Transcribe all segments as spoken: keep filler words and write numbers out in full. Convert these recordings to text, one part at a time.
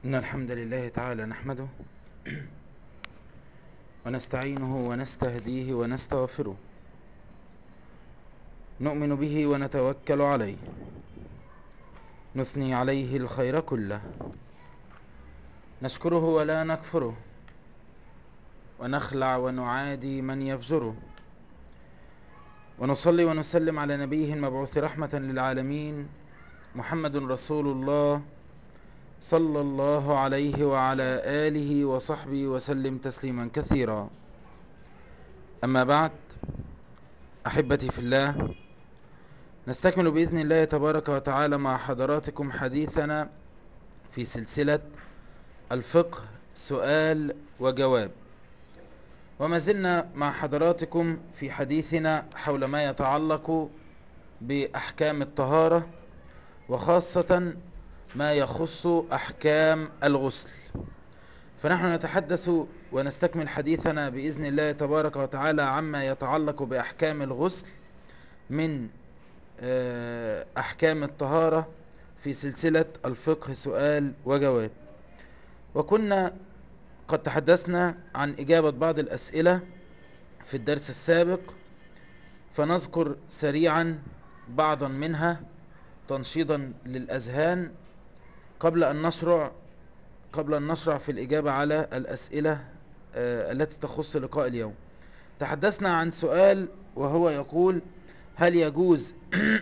إن الحمد لله تعالى نحمده ونستعينه ونستهديه ونستغفره، نؤمن به ونتوكل عليه، نثني عليه الخير كله، نشكره ولا نكفره، ونخلع ونعادي من يفجره، ونصلي ونسلم على نبيه المبعوث رحمة للعالمين محمد رسول الله صلى الله عليه وعلى آله وصحبه وسلم تسليما كثيرا. أما بعد، أحبتي في الله، نستكمل بإذن الله تبارك وتعالى مع حضراتكم حديثنا في سلسلة الفقه سؤال وجواب، وما زلنا مع حضراتكم في حديثنا حول ما يتعلق بأحكام الطهارة، وخاصة ما يخص أحكام الغسل. فنحن نتحدث ونستكمل حديثنا بإذن الله تبارك وتعالى عما يتعلق بأحكام الغسل من أحكام الطهارة في سلسلة الفقه سؤال وجواب. وكنا قد تحدثنا عن إجابة بعض الأسئلة في الدرس السابق، فنذكر سريعا بعضا منها تنشيطا للأذهان قبل أن نشرع قبل أن نشرع في الإجابة على الأسئلة التي تخص لقاء اليوم. تحدثنا عن سؤال وهو يقول: هل يجوز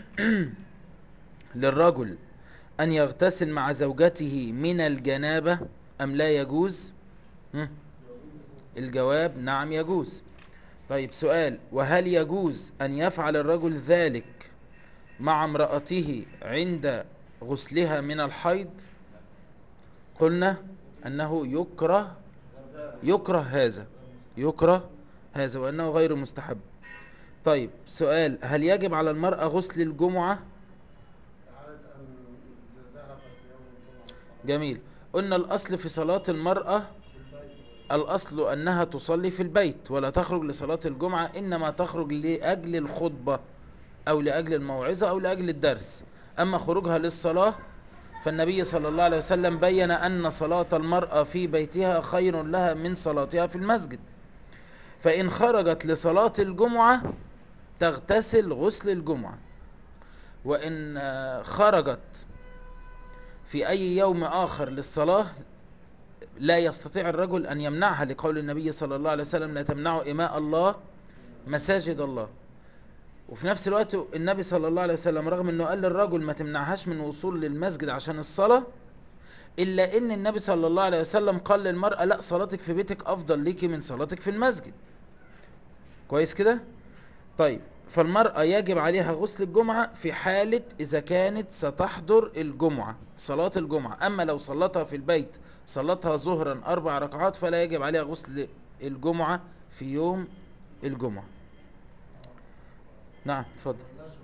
للرجل أن يغتسل مع زوجته من الجنابة أم لا يجوز؟ الجواب: نعم يجوز. طيب، سؤال: وهل يجوز أن يفعل الرجل ذلك مع امرأته عند غسلها من الحيض؟ قلنا أنه يكره يكره هذا يكره هذا وأنه غير مستحب. طيب، سؤال: هل يجب على المرأة غسل الجمعة؟ جميل. قلنا الأصل في صلاة المرأة الأصل أنها تصلي في البيت ولا تخرج لصلاة الجمعة، إنما تخرج لأجل الخطبة أو لأجل الموعظة أو لأجل الدرس. أما خروجها للصلاة فالنبي صلى الله عليه وسلم بين أن صلاة المرأة في بيتها خير لها من صلاتها في المسجد. فإن خرجت لصلاة الجمعة تغتسل غسل الجمعة، وإن خرجت في أي يوم آخر للصلاة لا يستطيع الرجل أن يمنعها، لقول النبي صلى الله عليه وسلم: لا تمنعوا إماء الله مساجد الله. وفي نفس الوقت النبي صلى الله عليه وسلم رغم أنه قال للرجل ما تمنعهاش من وصول للمسجد عشان الصلاة، إلا أن النبي صلى الله عليه وسلم قال للمرأة: لا، صلاتك في بيتك أفضل ليكي من صلاتك في المسجد. كويس كده؟ طيب، فالمرأة يجب عليها غسل الجمعة في حالة إذا كانت ستحضر الجمعة صلاة الجمعة. أما لو صلتها في البيت، صلتها ظهرا أربع ركعات، فلا يجب عليها غسل الجمعة في يوم الجمعة. نعم، تفضل.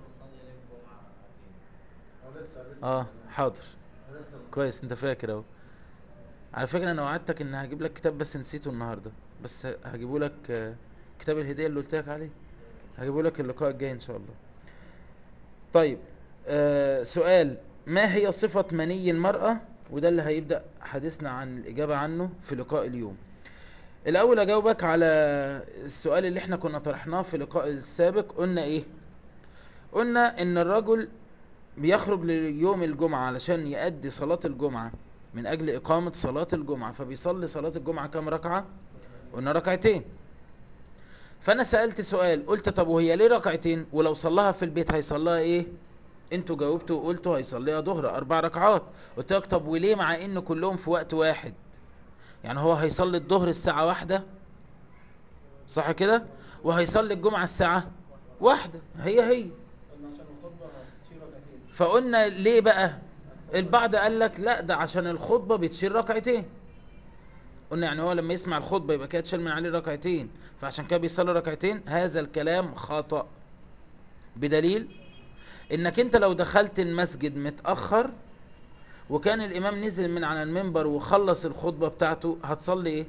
اه، حاضر. كويس، انت فاكر اهو. على فكرة انا وعدتك ان هجيب لك كتاب بس نسيته النهاردة، بس هجيبه لك، آه، كتاب الهدية اللي قلت لك عليه هجيبه لك اللقاء الجاي ان شاء الله. طيب، آه سؤال: ما هي صفة مني المرأة؟ وده اللي هيبدأ حديثنا عن الإجابة عنه في لقاء اليوم. الأول أجاوبك على السؤال اللي احنا كنا طرحناه في اللقاء السابق. قلنا إيه؟ قلنا إن الرجل بيخرج ليوم الجمعة علشان يؤدي صلاة الجمعة من أجل إقامة صلاة الجمعة، فبيصلي صلاة الجمعة كم ركعة؟ قلنا ركعتين. فأنا سألت سؤال، قلت: طب وهي ليه ركعتين؟ ولو صلاها في البيت هيصليها إيه؟ انتوا جاوبتوا وقلتوا هيصليها ظهر اربع ركعات. قلت لك: طب وليه مع ان كلهم في وقت واحد؟ يعني هو هيصلي الظهر الساعة واحدة، صح كده؟ وهيصلي الجمعة الساعة واحدة، هي هي. فقلنا ليه بقى؟ البعض قال لك لا، ده عشان الخطبة بتشيل ركعتين. قلنا يعني هو لما يسمع الخطبة يبقى كده تشيل من عليه ركعتين، فعشان كده بيصلي ركعتين. هذا الكلام خطأ، بدليل انك انت لو دخلت المسجد متأخر وكان الامام نزل من على المنبر وخلص الخطبة بتاعته، هتصلي ايه؟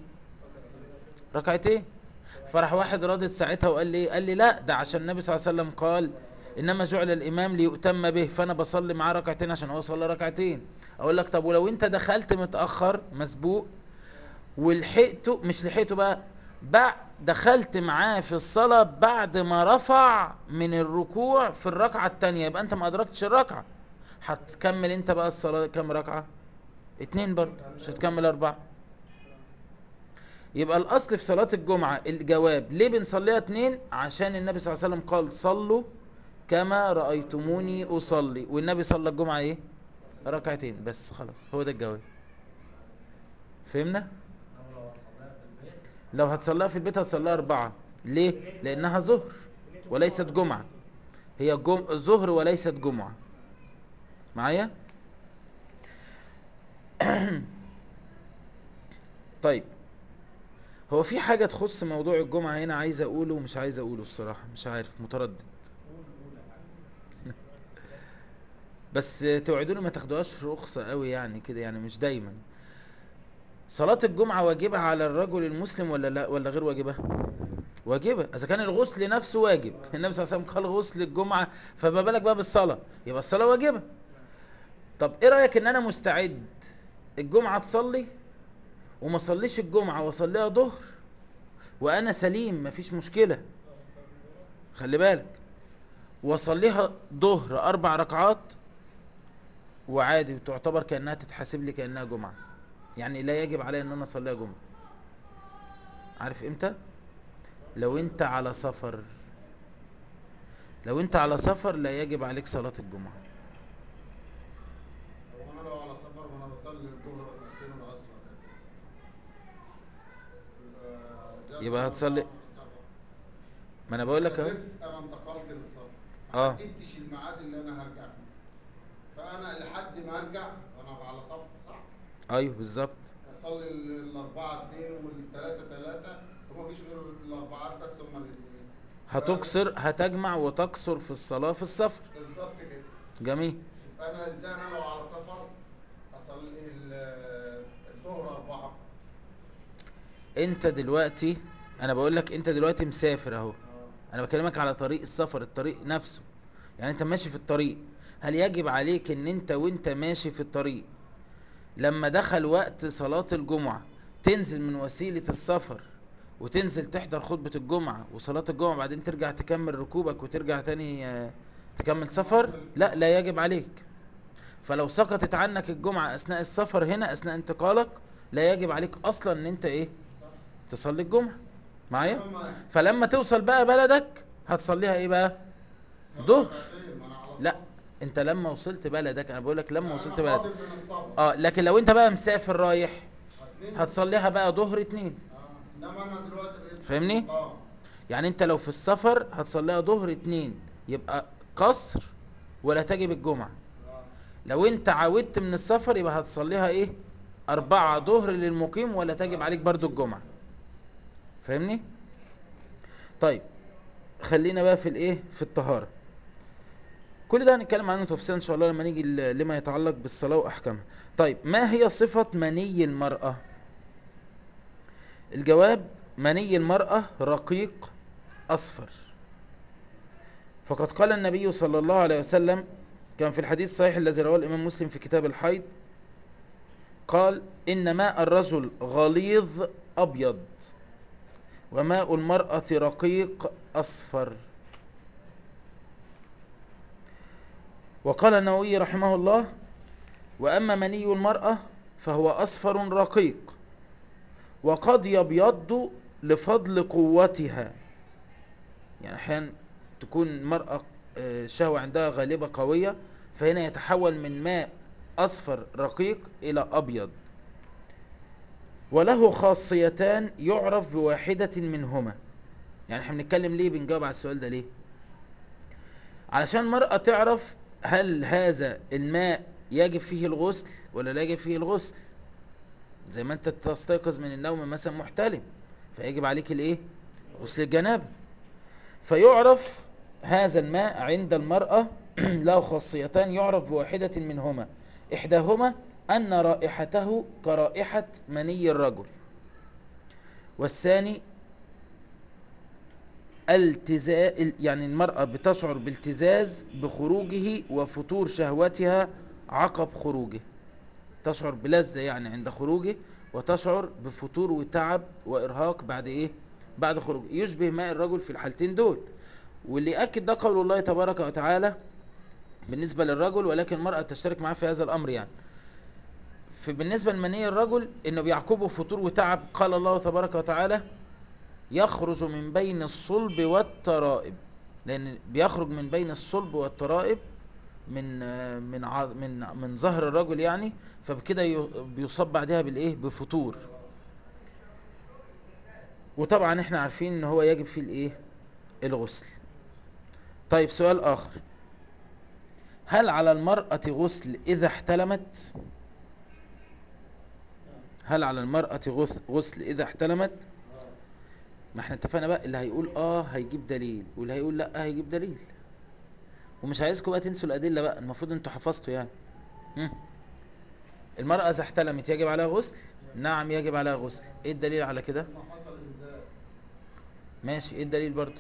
ركعتين. فرح واحد رادد ساعتها وقال لي قال لي لا، ده عشان النبي صلى الله عليه وسلم قال: انما جعل الامام ليؤتم به، فانا بصلي معاه ركعتين عشان هو صلى ركعتين. اقول لك طب ولو انت دخلت متاخر مسبوق ولحقته، مش لحقته بقى، بعد دخلت معاه في الصلاه بعد ما رفع من الركوع في الركعه الثانيه، يبقى انت ما ادركتش الركعه. هتكمل انت بقى الصلاه كام ركعه؟ اتنين برضه، مش هتكمل اربعه. يبقى الاصل في صلاه الجمعه الجواب ليه بنصليها اتنين، عشان النبي صلى الله عليه وسلم قال صلوا كما رأيتموني أصلي، والنبي صلى الجمعة ايه؟ ركعتين بس، خلاص هو ده الجواب. فهمنا؟ لو هتصليها في البيت هتصليها أربعة. ليه؟ لأنها ظهر وليست جمعة. هي جم... ظهر وليست جمعة. معايا؟ طيب، هو في حاجة تخص موضوع الجمعة هنا عايز أقوله ومش عايز أقوله الصراحة، مش عارف، متردد. بس توعدوني ما تاخدوهاش رخصة قوي يعني كده، يعني مش دايما. صلاة الجمعة واجبة على الرجل المسلم ولا لا، ولا غير واجبة؟ واجبة. اذا كان الغسل نفسه واجب، النبي صلى الله عليه وسلم قال غسل الجمعة، فما بالك بقى بالصلاة، يبقى الصلاة واجبة. طب ايه رأيك ان انا مستعد الجمعة تصلي وما صليش الجمعة واصليها ظهر وانا سليم مفيش مشكلة، خلي بالك، واصليها ظهر اربع ركعات وعادي، وتعتبر كأنها تتحسب لي كأنها جمعة، يعني لا يجب علي ان انا اصليها جمعة. عارف امتى؟ لو انت على سفر، لو انت على سفر لا يجب عليك صلاة الجمعة. هو انا لو على سفر وانا بصلي الظهر ركعتين والعصر ركعتين، جاز يبقى ان ارجع هتصلي، وانا على سفر. ما انا بقول لك اهو. سافرت، انا انتقلت للسفر، ما اه حددتش الميعاد اللي انا هرجع فيه، فانا لحد ما ارجع وانا على سفر، صح؟ ايوه بالظبط. اصلي ال- الاربعه اثنين والثلاثه ثلاثه، وما فيش غير الاربعات بس هم الاثنين. هتكسر، هتجمع وتكسر في الصلاة في السفر. بالظبط كده. جميل. يبقى انا ازاي انا لو على سفر اصلي ال- الظهر اربعه؟ انت دلوقتي، انا بقول لك انت دلوقتي مسافر اهو، اه. انا بكلمك على طريق السفر، الطريق نفسه، يعني انت ماشي في الطريق. هل يجب عليك ان انت وانت ماشي في الطريق لما دخل وقت صلاة الجمعة تنزل من وسيلة السفر وتنزل تحضر خطبة الجمعة وصلاة الجمعة، بعدين ترجع تكمل ركوبك وترجع تاني آه، تكمل ما سفر؟ عملتش لا، كده. لا يجب عليك. فلو سقطت عنك الجمعة اثناء السفر هنا، اثناء انتقالك، لا يجب عليك اصلا ان انت ايه، صح. تصلي الجمعة. معايا؟ انما ما فلما توصل بقى بلدك هتصليها ايه بقى؟ صلي ظهر. ركعتين ما انا على لا، سفر. انت لما وصلت بلدك، انا بقول لك لما يعني انا وصلت بلدك. قادم من السفر. اه، لكن لو انت بقى مسافر رايح اتنين. هتصليها بقى ظهر اتنين. اه، انما انا دلوقتي بقيت في فاهمني؟ المقام. يعني انت لو في السفر هتصليها ظهر اتنين، يبقى قصر ولا تجب الجمعة. اه. لو انت عودت من السفر يبقى هتصليها ايه، اربعة اربعه. ظهر للمقيم ولا تجب اه. عليك برضو الجمعة. فاهمني؟ طيب، خلينا بقى في الايه، في الطهارة. كل ده هنتكلم عنه تفصيلا ان شاء الله لما نيجي ل- لما يتعلق بالصلاة واحكامها. طيب، ما هي صفة مني المرأة؟ الجواب: مني المرأة رقيق اصفر. فقد قال النبي صلى الله عليه وسلم، كان في الحديث الصحيح الذي رواه الامام مسلم في كتاب الحيض، قال: ان ماء الرجل غليظ ابيض، وماء المرأة رقيق اصفر. وقال النووي رحمه الله: واما مني المرأة فهو اصفر رقيق، وقد يبيض لفضل قوتها. يعني احيانا تكون المرأة آه، الشهوة عندها غالبة قوية، فهنا يتحول من ماء اصفر رقيق الى ابيض. وله خاصيتان يعرف بواحدة منهما. يعني احنا بنتكلم ليه، بنجاوب على السؤال ده ليه؟ علشان المرأة تعرف هل هذا الماء يجب فيه الغسل ولا لا يجب فيه الغسل. زي ما انت تستيقظ من النوم مثلا محتلم، فيجب عليك الايه، غسل الجنابة. فيعرف هذا الماء عند المرأة له خاصيتان يعرف بواحدة منهما. إحداهما أن رائحته كرائحة مني الرجل، والثاني التزاز، يعني المرأة بتشعر بالتزاز بخروجه وفتور شهوتها عقب خروجه، تشعر بلذة يعني عند خروجه، وتشعر بفتور وتعب وإرهاق بعد إيه؟ بعد خروجه، يشبه ماء الرجل في الحالتين دول. واللي يأكد ده قول الله تبارك وتعالى بالنسبة للرجل، ولكن المرأة تشترك معاه في هذا الأمر يعني. فبالنسبة لمني الرجل إنه بيعقبه فتور وتعب، قال الله تبارك وتعالى يخرج من بين الصلب والترائب، لأن بيخرج من بين الصلب والترائب من من ع- من من ظهر الرجل يعني، فبكده ي- بيصاب بعدها بالايه؟ بفتور. وطبعا احنا عارفين ان هو يجب فيه الايه؟ الغسل. طيب سؤال اخر، هل على المرأة غسل اذا احتلمت؟ هل على المرأة غس- غسل اذا احتلمت؟ ما احنا اتفقنا بقى، اللي هيقول اه هيجيب دليل، واللي هيقول لا هيجيب دليل. ومش عايزكم بقى تنسوا الادله بقى، المفروض انتوا حفظتوا يعني. هم؟ المرأة اذا احتلمت يجب عليها غسل؟ نعم يجب عليها غسل. ايه الدليل على كده؟ ما حصل انزال. ماشي، ايه الدليل برضه؟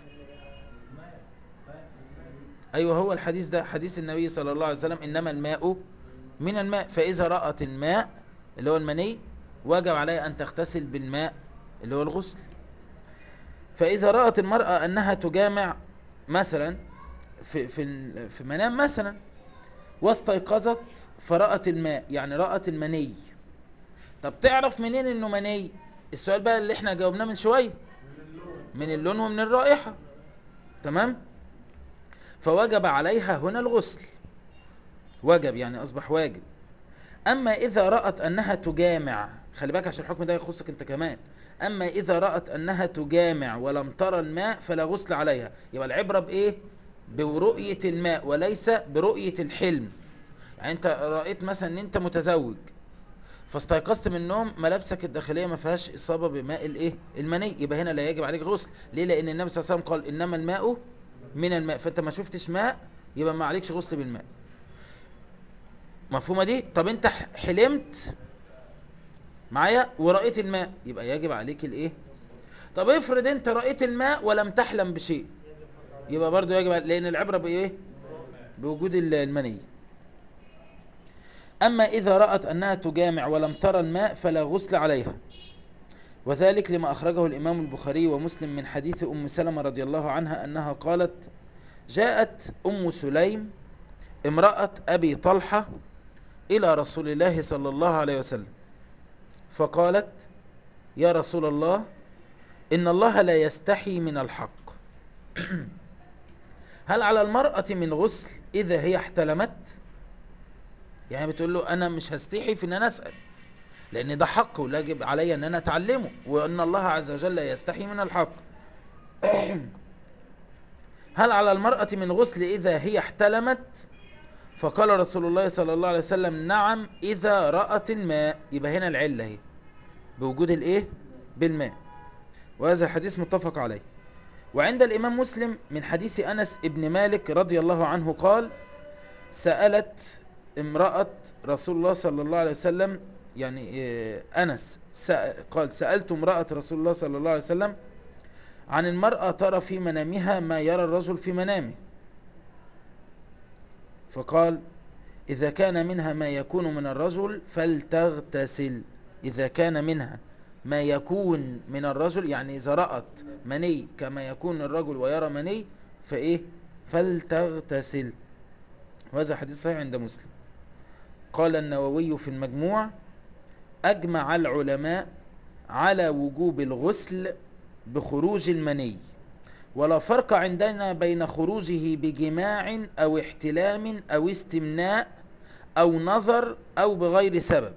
ايوه هو الحديث ده حديث النبي صلى الله عليه وسلم انما الماء من الماء، فاذا رأت الماء اللي هو المني وجب عليها ان تغتسل بالماء اللي هو الغسل. فاذا رأت المرأة انها تجامع مثلا في في في منام مثلا، واستيقظت فرأت الماء، يعني رأت المني، طب تعرف منين انه مني؟ السؤال بقى اللي احنا جاوبناه من شويه، من اللون ومن الرائحة، تمام؟ فوجب عليها هنا الغسل، وجب يعني اصبح واجب. اما اذا رأت انها تجامع، خلي بالك عشان الحكم ده يخصك انت كمان، اما اذا رأت انها تجامع ولم ترى الماء فلا غسل عليها. يبقى العبرة بايه؟ برؤية الماء وليس برؤية الحلم. يعني انت رأيت مثلا ان انت متزوج، فاستيقظت من النوم ملابسك الداخليه ما فيهاش اصابه بماء الايه؟ المني، يبقى هنا لا يجب عليك غسل. ليه؟ لان النبي صلى الله عليه وسلم قال انما الماء من الماء، فانت ما شفتش ماء يبقى ما عليكش غسل بالماء. مفهومه دي؟ طب انت ح- حلمت معايا ورأيت الماء، يبقى يجب عليك الايه؟ طب افرض انت رأيت الماء ولم تحلم بشيء، يبقى برضو يجب عليك، لان العبره بايه؟ بوجود ال- المني. اما اذا رأت انها تجامع ولم ترى الماء فلا غسل عليها، وذلك لما أخرجه الإمام البخاري ومسلم من حديث أم سلمة رضي الله عنها أنها قالت جاءت أم سليم امرأة أبي طلحة إلى رسول الله صلى الله عليه وسلم فقالت يا رسول الله إن الله لا يستحي من الحق، هل على المرأة من غسل إذا هي احتلمت؟ يعني بتقول له أنا مش هستحي في أن أنا أسأل، لأن ده حق ولاجب علي أن أنا أتعلمه، وأن الله عز وجل لا يستحي من الحق. هل على المرأة من غسل إذا هي احتلمت؟ فقال رسول الله صلى الله عليه وسلم نعم إذا رأت الماء. يبقى هنا العلة اهي بوجود الايه؟ بالماء. وهذا الحديث متفق عليه. وعند الإمام مسلم من حديث أنس ابن مالك رضي الله عنه قال سألت امرأة رسول الله صلى الله عليه وسلم، يعني آه، أنس قال سألت امرأة رسول الله صلى الله عليه وسلم عن المرأة ترى في منامها ما يرى الرجل في منامه، فقال إذا كان منها ما يكون من الرجل فلتغتسل. إذا كان منها ما يكون من الرجل، يعني إذا رأت مني كما يكون الرجل ويرى مني فإيه؟ فلتغتسل. وهذا حديث صحيح عند مسلم. قال النووي في المجموع أجمع العلماء على وجوب الغسل بخروج المني، ولا فرق عندنا بين خروجه بجماع أو احتلام أو استمناء أو نظر أو بغير سبب.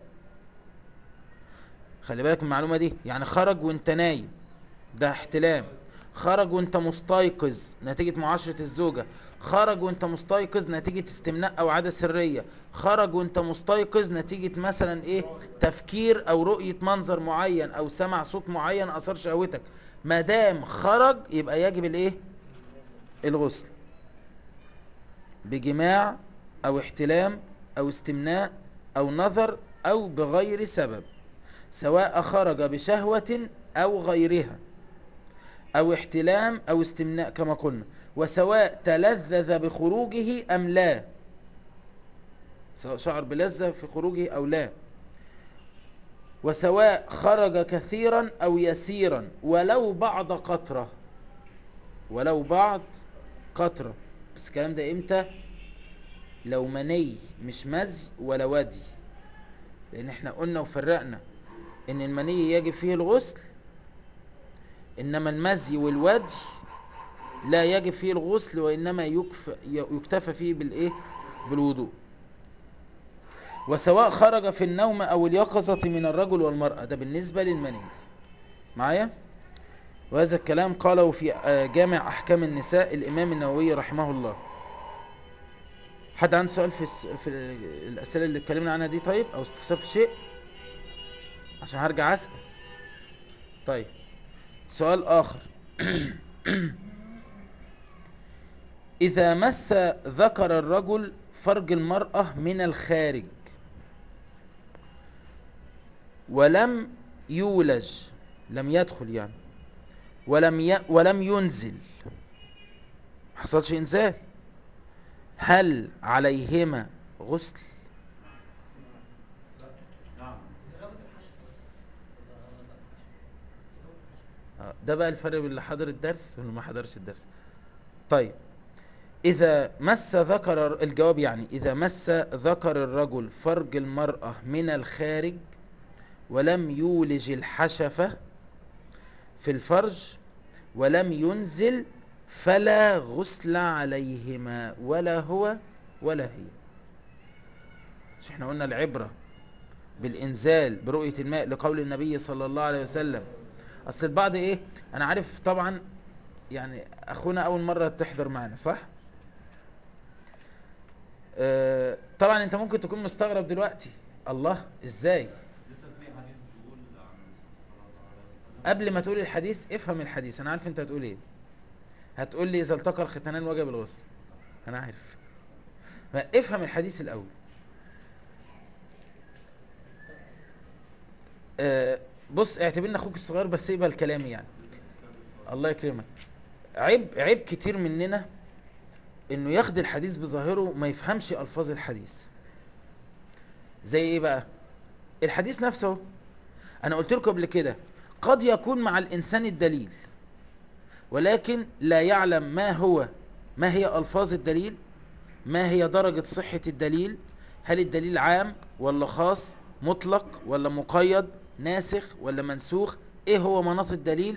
خلي بالك من المعلومة دي، يعني خرج وانت نايم ده احتلام، خرج وانت مستيقظ نتيجة معاشرة الزوجة، خرج وانت مستيقظ نتيجة استمناء او عادة سرية، خرج وانت مستيقظ نتيجة مثلا ايه؟ تفكير او رؤية منظر معين او سمع صوت معين اثار شهوتك. ما دام خرج يبقى يجب الايه؟ الغسل بجماع او احتلام او استمناء او نظر او بغير سبب، سواء خرج بشهوة او غيرها. أو احتلام أو استمناء كما قلنا، وسواء تلذذ بخروجه أم لا، سواء شعر بلذة في خروجه أو لا، وسواء خرج كثيرا أو يسيرا ولو بعض قطرة، ولو بعض قطرة. بس الكلام ده إمتى؟ لو مني مش مزي ولا ودي، لأن احنا قلنا وفرقنا إن المني يجب فيه الغسل، إنما المزي والودي لا يجب فيه الغسل، وإنما يكف يكتفى فيه بالإيه؟ بالوضوء. وسواء خرج في النوم أو اليقظة من الرجل والمرأة، ده بالنسبة للمني معايا. وهذا الكلام قاله في جامع أحكام النساء الإمام النووي رحمه الله. حد عنده سؤال في, في الأسئلة اللي اتكلمنا عنها دي طيب، أو استفسار في شيء؟ عشان هرجع أسأل. طيب سؤال آخر. إذا مس ذكر الرجل فرج المرأة من الخارج ولم يولج، لم يدخل يعني، ولم ي... ولم ينزل، حصلش إنزال، هل عليهما غسل؟ آه، ده بقى الفرق بين اللي حضر الدرس واللي ما حضرش الدرس. طيب إذا مس ذكر، الجواب يعني إذا مس ذكر الرجل فرج المرأة من الخارج ولم يولج الحشفة في الفرج ولم ينزل فلا غسل عليهما، ولا هو ولا هي. مش احنا قلنا العبرة بالإنزال برؤية الماء لقول النبي صلى الله عليه وسلم. أصل البعض إيه، أنا عارف طبعا يعني أخونا أول مرة تحضر معنا صح؟ آه طبعا أنت ممكن تكون مستغرب دلوقتي، الله إزاي؟ قبل ما تقول الحديث افهم الحديث. أنا عارف أنت هتقول إيه، هتقول لي إذا التقى الختانان وجب الغسل، أنا عارف. افهم الحديث الأول. آه بص، اعتبرني أخوك الصغير بس اقبل كلامي يعني. الله يكرمك. عيب عيب كتير مننا انه ياخد الحديث بظاهره ما يفهمش الفاظ الحديث. زي ايه بقى؟ الحديث نفسه انا قلت لكم قبل كده قد يكون مع الانسان الدليل، ولكن لا يعلم ما هو ما هي الفاظ الدليل، ما هي درجة صحة الدليل، هل الدليل عام ولا خاص، مطلق ولا مقيد، ناسخ ولا منسوخ، ايه هو مناط الدليل.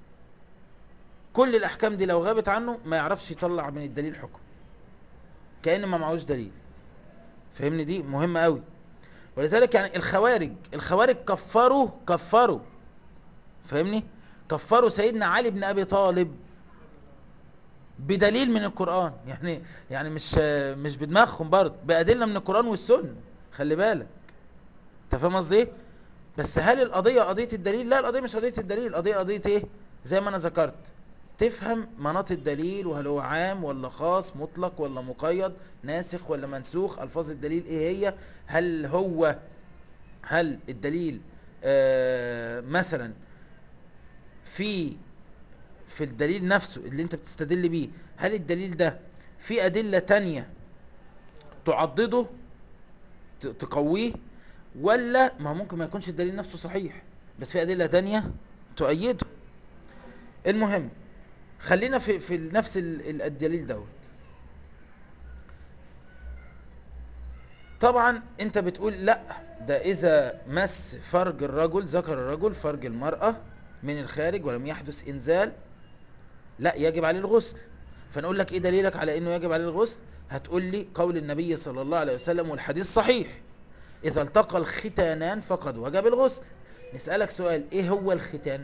كل الاحكام دي لو غابت عنه ما يعرفش يطلع من الدليل حكم، كأن ما معهوش دليل. فهمني، دي مهمة قوي. ولذلك يعني الخوارج الخوارج كفروا كفروا فاهمني، كفروا سيدنا علي بن ابي طالب بدليل من القرآن. يعني يعني مش مش بدماغهم برضه، بأدلة من القرآن والسنة. خلي بالك، انت فاهم قصدي ايه؟ بس هل القضية قضية الدليل؟ لا، القضية مش قضية الدليل، القضية قضية ايه؟ زي ما انا ذكرت، تفهم مناط الدليل، وهل هو عام ولا خاص، مطلق ولا مقيد، ناسخ ولا منسوخ، الفاظ الدليل ايه هي، هل هو هل الدليل آه مثلا في في الدليل نفسه اللي انت بتستدل بيه، هل الدليل ده في ادلة تانية تعضده تقويه، ولا ما ممكن ما يكونش الدليل نفسه صحيح بس في ادلة تانية تؤيده. المهم خلينا في في نفس الدليل دوت. طبعا انت بتقول لا، ده اذا مس فرج الرجل ذكر الرجل فرج المرأة من الخارج ولم يحدث انزال لا يجب عليه الغسل. فنقول لك ايه دليلك على انه يجب عليه الغسل؟ هتقول لي قول النبي صلى الله عليه وسلم والحديث صحيح، اذا التقى الختانان فقد وجب الغسل. نسألك سؤال، ايه هو الختان؟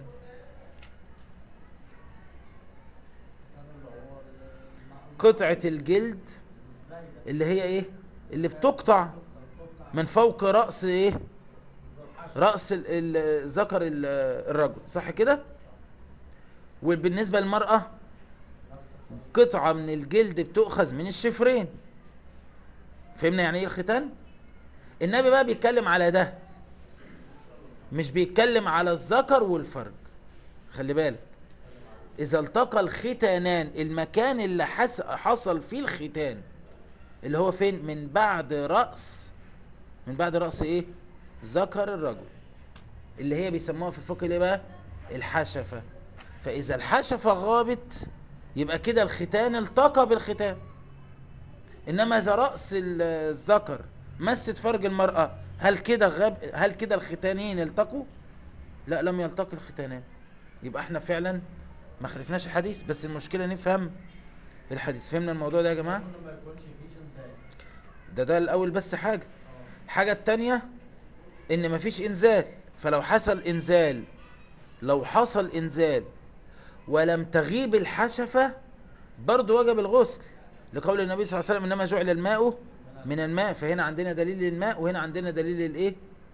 قطعة الجلد اللي هي ايه، اللي بتقطع من فوق رأس ايه، رأس ال- ال- ذكر ال- الرجل، صح كده؟ وبالنسبة للمرأة قطعة من الجلد بتؤخذ من الشفرين. فهمنا يعني ايه الختان؟ النبي بقى بيتكلم على ده، مش بيتكلم على الذكر والفرج. خلي بالك، اذا التقى الختانان، المكان اللي حس حصل فيه الختان اللي هو فين؟ من بعد رأس، من بعد رأس ايه؟ ذكر الرجل، اللي هي بيسموها في الفقه ايه بقى؟ الحشفة. فاذا الحشفة غابت يبقى كده الختان التقى بالختان. انما اذا رأس ال- الذكر مست فرج المرأة، هل كده غاب؟ هل كده الختانين التقوا؟ لا، لم يلتقي الختانان. يبقى احنا فعلا ما خلفناش الحديث، بس المشكلة نفهم الحديث. فهمنا الموضوع ده يا جماعة؟ انه ما يكونش فيه انزال. ده ده الاول بس حاجة. اه. الحاجة التانية ان مفيش انزال. فلو حصل انزال، لو حصل انزال ولم تغيب الحشفة برضو وجب الغسل، لقول النبي صلى الله عليه وسلم انما جعل الماء من الماء. فهنا عندنا دليل للماء، وهنا عندنا دليل للايه؟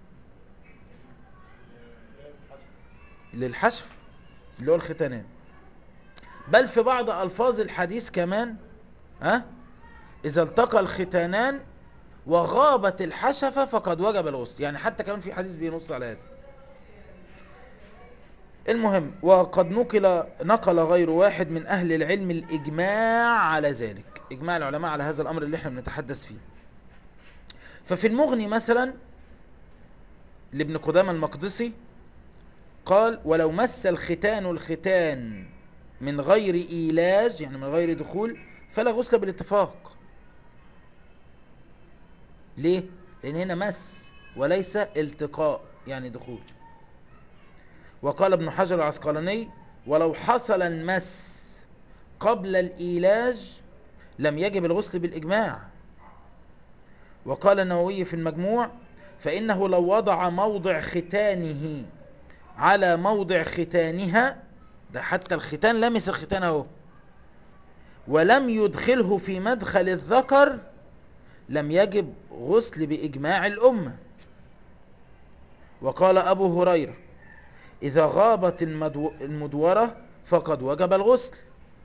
للحشف اللي هو الختانان. بل في بعض الفاظ الحديث كمان، ها، اذا التقى الختانان وغابت الحشفة فقد وجب الغسل. يعني حتى كمان في حديث بينص على هذا. المهم، وقد نقل نقل غير واحد من أهل العلم الإجماع على ذلك، إجماع العلماء على هذا الأمر اللي احنا بنتحدث فيه. ففي المغني مثلا لابن قدامة المقدسي قال: ولو مس الختان الختان من غير إيلاج، يعني من غير دخول، فلا غسل بالاتفاق. ليه؟ لأن هنا مس وليس التقاء يعني دخول. وقال ابن حجر العسقلاني: ولو حصل المس قبل الإيلاج لم يجب الغسل بالإجماع. وقال النووي في المجموع: فإنه لو وضع موضع ختانه على موضع ختانها، ده حتى الختان لمس الختان اهو، ولم يدخله في مدخل الذكر لم يجب غسل بإجماع الأمة. وقال أبو هريرة: إذا غابت المدو... المدورة فقد وجب الغسل.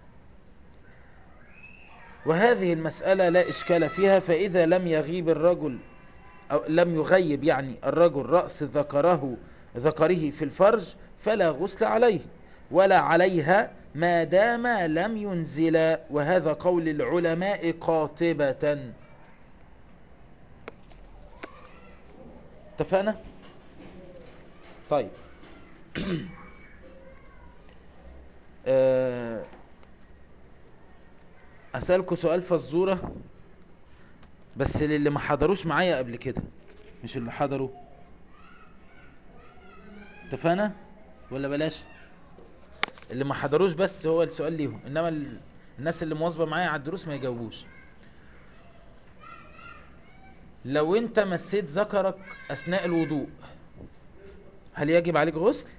وهذه المسألة لا إشكال فيها، فإذا لم يغيب الرجل أو لم يغيب يعني الرجل رأس ذكره ذكره في الفرج فلا غسل عليه ولا عليها ما دام لم ينزل. وهذا قول العلماء قاطبة. اتفقنا؟ طيب. آه، أسألكوا سؤال فزورة بس للي ما حضروش معايا قبل كده، مش اللي حضروا. اتفقنا ولا بلاش؟ اللي ما حضروش بس هو السؤال ليهم، انما ال... الناس اللي مواظبه معايا على الدروس ما يجاوبوش. لو انت مسيت ذكرك اثناء الوضوء هل يجب عليك غسل؟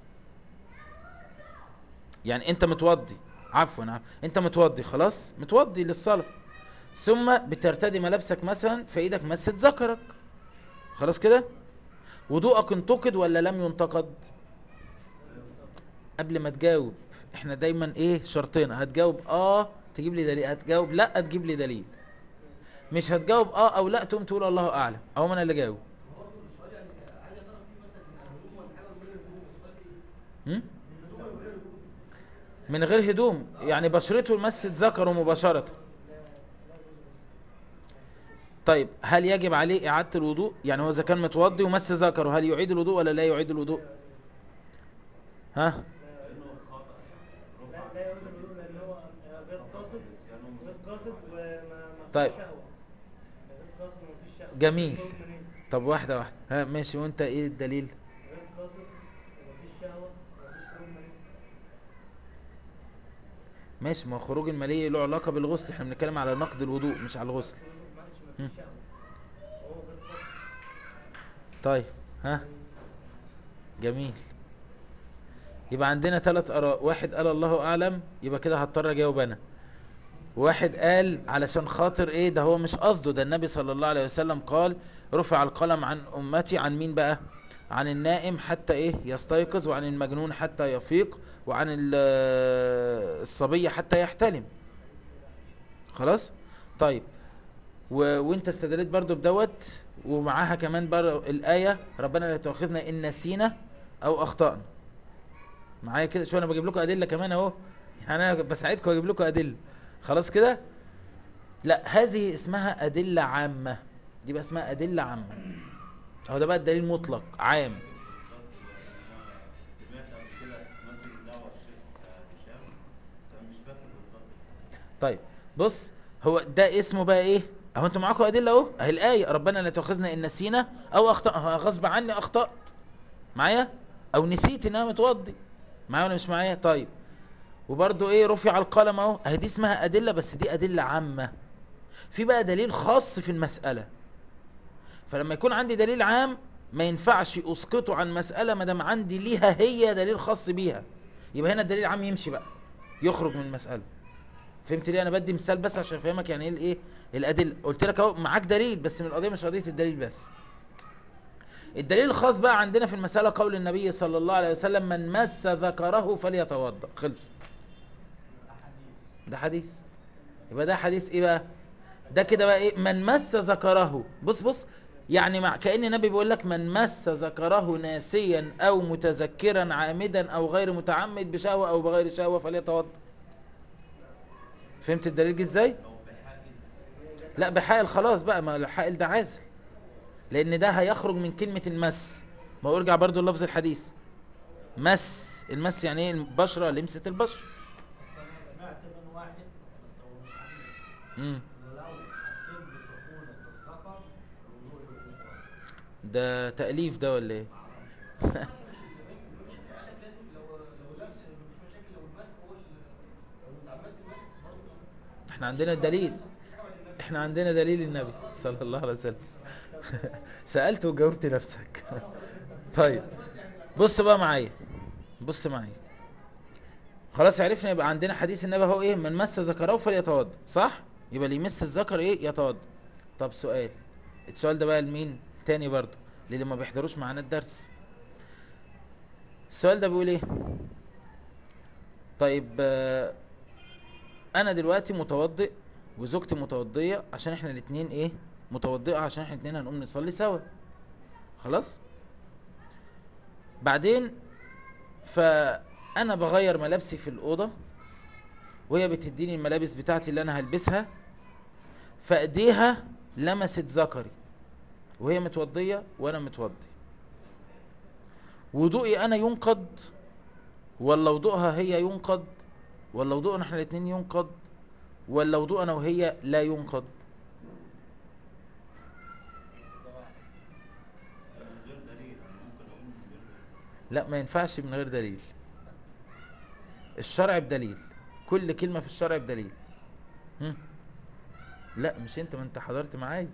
يعني انت متوضي، عفوا عفوا انت متوضي خلاص، متوضي للصلاه، ثم بترتدي ملابسك مثلا في ايدك مست ذكرك، خلاص كده وضوءك انتقد ولا لم ينتقد؟ قبل ما تجاوب احنا دايما ايه شرطين، هتجاوب اه تجيب لي دليل، هتجاوب لا تجيب لي دليل. مش هتجاوب اه او لا تقوم تقول الله اعلم او انا اللي جاوب. برضه السؤال يعني هل يا ترى في مثلا هدوم ولا حاجه من غير هدوم؟ السؤال ايه؟ هم؟ من هدوم ولا من غير هدوم؟ من غير هدوم يعني بشرته مست ذكره مباشرة. لا لا يجوز الغسل، ما يغتسلش. طيب هل يجب عليه إعادة الوضوء؟ يعني هو إذا كان متوضي ومس ذكره هل يعيد الوضوء ولا لا يعيد الوضوء؟ لا يعيد الوضوء. ها؟ لا يعيد الوضوء. لا لا يعيد الوضوء لان هو غير قاصد، غير قاصد وما ما فيش طيب شهوه. يعني غير قاصد وما فيش شهوه. جميل. مفيش خروج منين؟ طب واحدة واحدة، ها ماشي، وانت ايه الدليل؟ غير قاصد وما فيش شهوه وما فيش خروج منين؟ ماشي، ما هو خروج المني له علاقة بالغسل، احنا بنتكلم على نقد الوضوء مش على الغسل. خروج معلش ما هم. فيش شهوه وهو غير قاصد. طيب ها جميل. يبقى عندنا ثلاث آراء، واحد قال الله أعلم، يبقى كده هضطر أجاوب أنا. واحد قال علشان خاطر ايه، ده هو مش قصده، ده النبي صلى الله عليه وسلم قال: رفع القلم عن امتي، عن مين بقى؟ عن النائم حتى ايه يستيقظ، وعن المجنون حتى يفيق، وعن ال- الصبي حتى يحتلم. خلاص. طيب و... وانت استدلت برضو بدوت، ومعاها كمان بر... الآية: ربنا لا تؤاخذنا إن نسينا أو أخطأنا. معايا كده شو، أنا بجيب لكم أدلة كمان أهو يعني انا بساعدكم واجيب لكم ادله. خلاص كده. لا هذه اسمها ادله عامه، دي بقى اسمها ادله عامه. اهو ده بقى الدليل مطلق عام. سمعت قبل كده في مسجد الدعوة الشيخ هشام، بس انا مش فاكر بالظبط. طيب بص، هو ده اسمه بقى ايه؟ اهو انتوا معاكم ادله اهو، اهي الايه ربنا لا تؤاخذنا ان نسينا او اخطانا، غصب عني اخطات معايا، او نسيت ان انا متوضي معايا ولا مش معايا؟ طيب وبرده ايه رفع القلم اهو، اهي دي اسمها ادله، بس دي ادله عامه. في بقى دليل خاص في المساله، فلما يكون عندي دليل عام ما ينفعش اسقطه عن مساله ما دام عندي ليها هي دليل خاص بيها، يبقى هنا الدليل العام يمشي بقى، يخرج من المساله. فهمت ليه انا بدي مثال بس عشان افهمك يعني ايه الايه الادله؟ قلت لك اهو معاك دليل، بس من القضيه مش قضيه الدليل بس. الدليل الخاص بقى عندنا في المساله قول النبي صلى الله عليه وسلم من مس ذكره فليتوضا، خلصت. ده حديث، يبقى ده حديث ايه بقى؟ ده كده بقى ايه؟ من مس ذكره، بص بص، يعني مع كأن النبي بيقول لك من مس ذكره ناسيا او متذكرا عامدا او غير متعمد بشهوه او بغير شهوه فليتوضا. فهمت الدليل جه ازاي؟ لا بحائل خلاص بقى، ما الحائل ده عازل، لان ده هيخرج من كلمة المس. ما هو ارجع برضو للفظ الحديث، مس، المس يعني ايه؟ البشرة، لمسة البشرة. بس انا سمعت من واحد بس هو مش عارف امم انه لو حسيت بسخونه الذكر الوضوء يجوز برضه. ده تأليف ده ولا ايه؟ ما اعرفش. مش مش قال لك لازم لو لو لمس مفيش مشاكل، لو المسك هو لو اتعمدت المسك برضه. احنا عندنا دليل، احنا عندنا دليل النبي صلى الله عليه وسلم. سألت وجاوبت نفسك. طيب بص بقى معايا، بص معايا، خلاص عرفنا يبقى عندنا حديث النبي هو ايه؟ من مس ذكره فليتوضا، صح؟ يبقى اللي يمس الذكر ايه؟ يتوضا. طب سؤال، السؤال ده بقى لمين تاني برضه؟ للي ما بيحضروش معانا الدرس. السؤال ده بيقول ايه؟ طيب آه، انا دلوقتي متوضئ وزوجتي متوضية، عشان احنا الاتنين ايه؟ متوضئة عشان احنا الاتنين هنقوم نصلي سوا، خلاص؟ بعدين فانا بغير ملابسي في الأوضة، وهي بتديني الملابس بتاعتي اللي انا هلبسها، فايديها لمست ذكري وهي متوضية وانا متوضي، وضوئي انا ينقض ولا وضوءها هي ينقض، ولا وضوءنا احنا الاتنين ينقض، ولا وضوءنا وهي لا ينقض؟ بس من غير دليل، انا ممكن اقول من غير دليل. لا ما ينفعش من غير دليل، الشرع بدليل، كل كلمة في الشرع بدليل. هم؟ لا مش انت، ما انت حضرت معايا.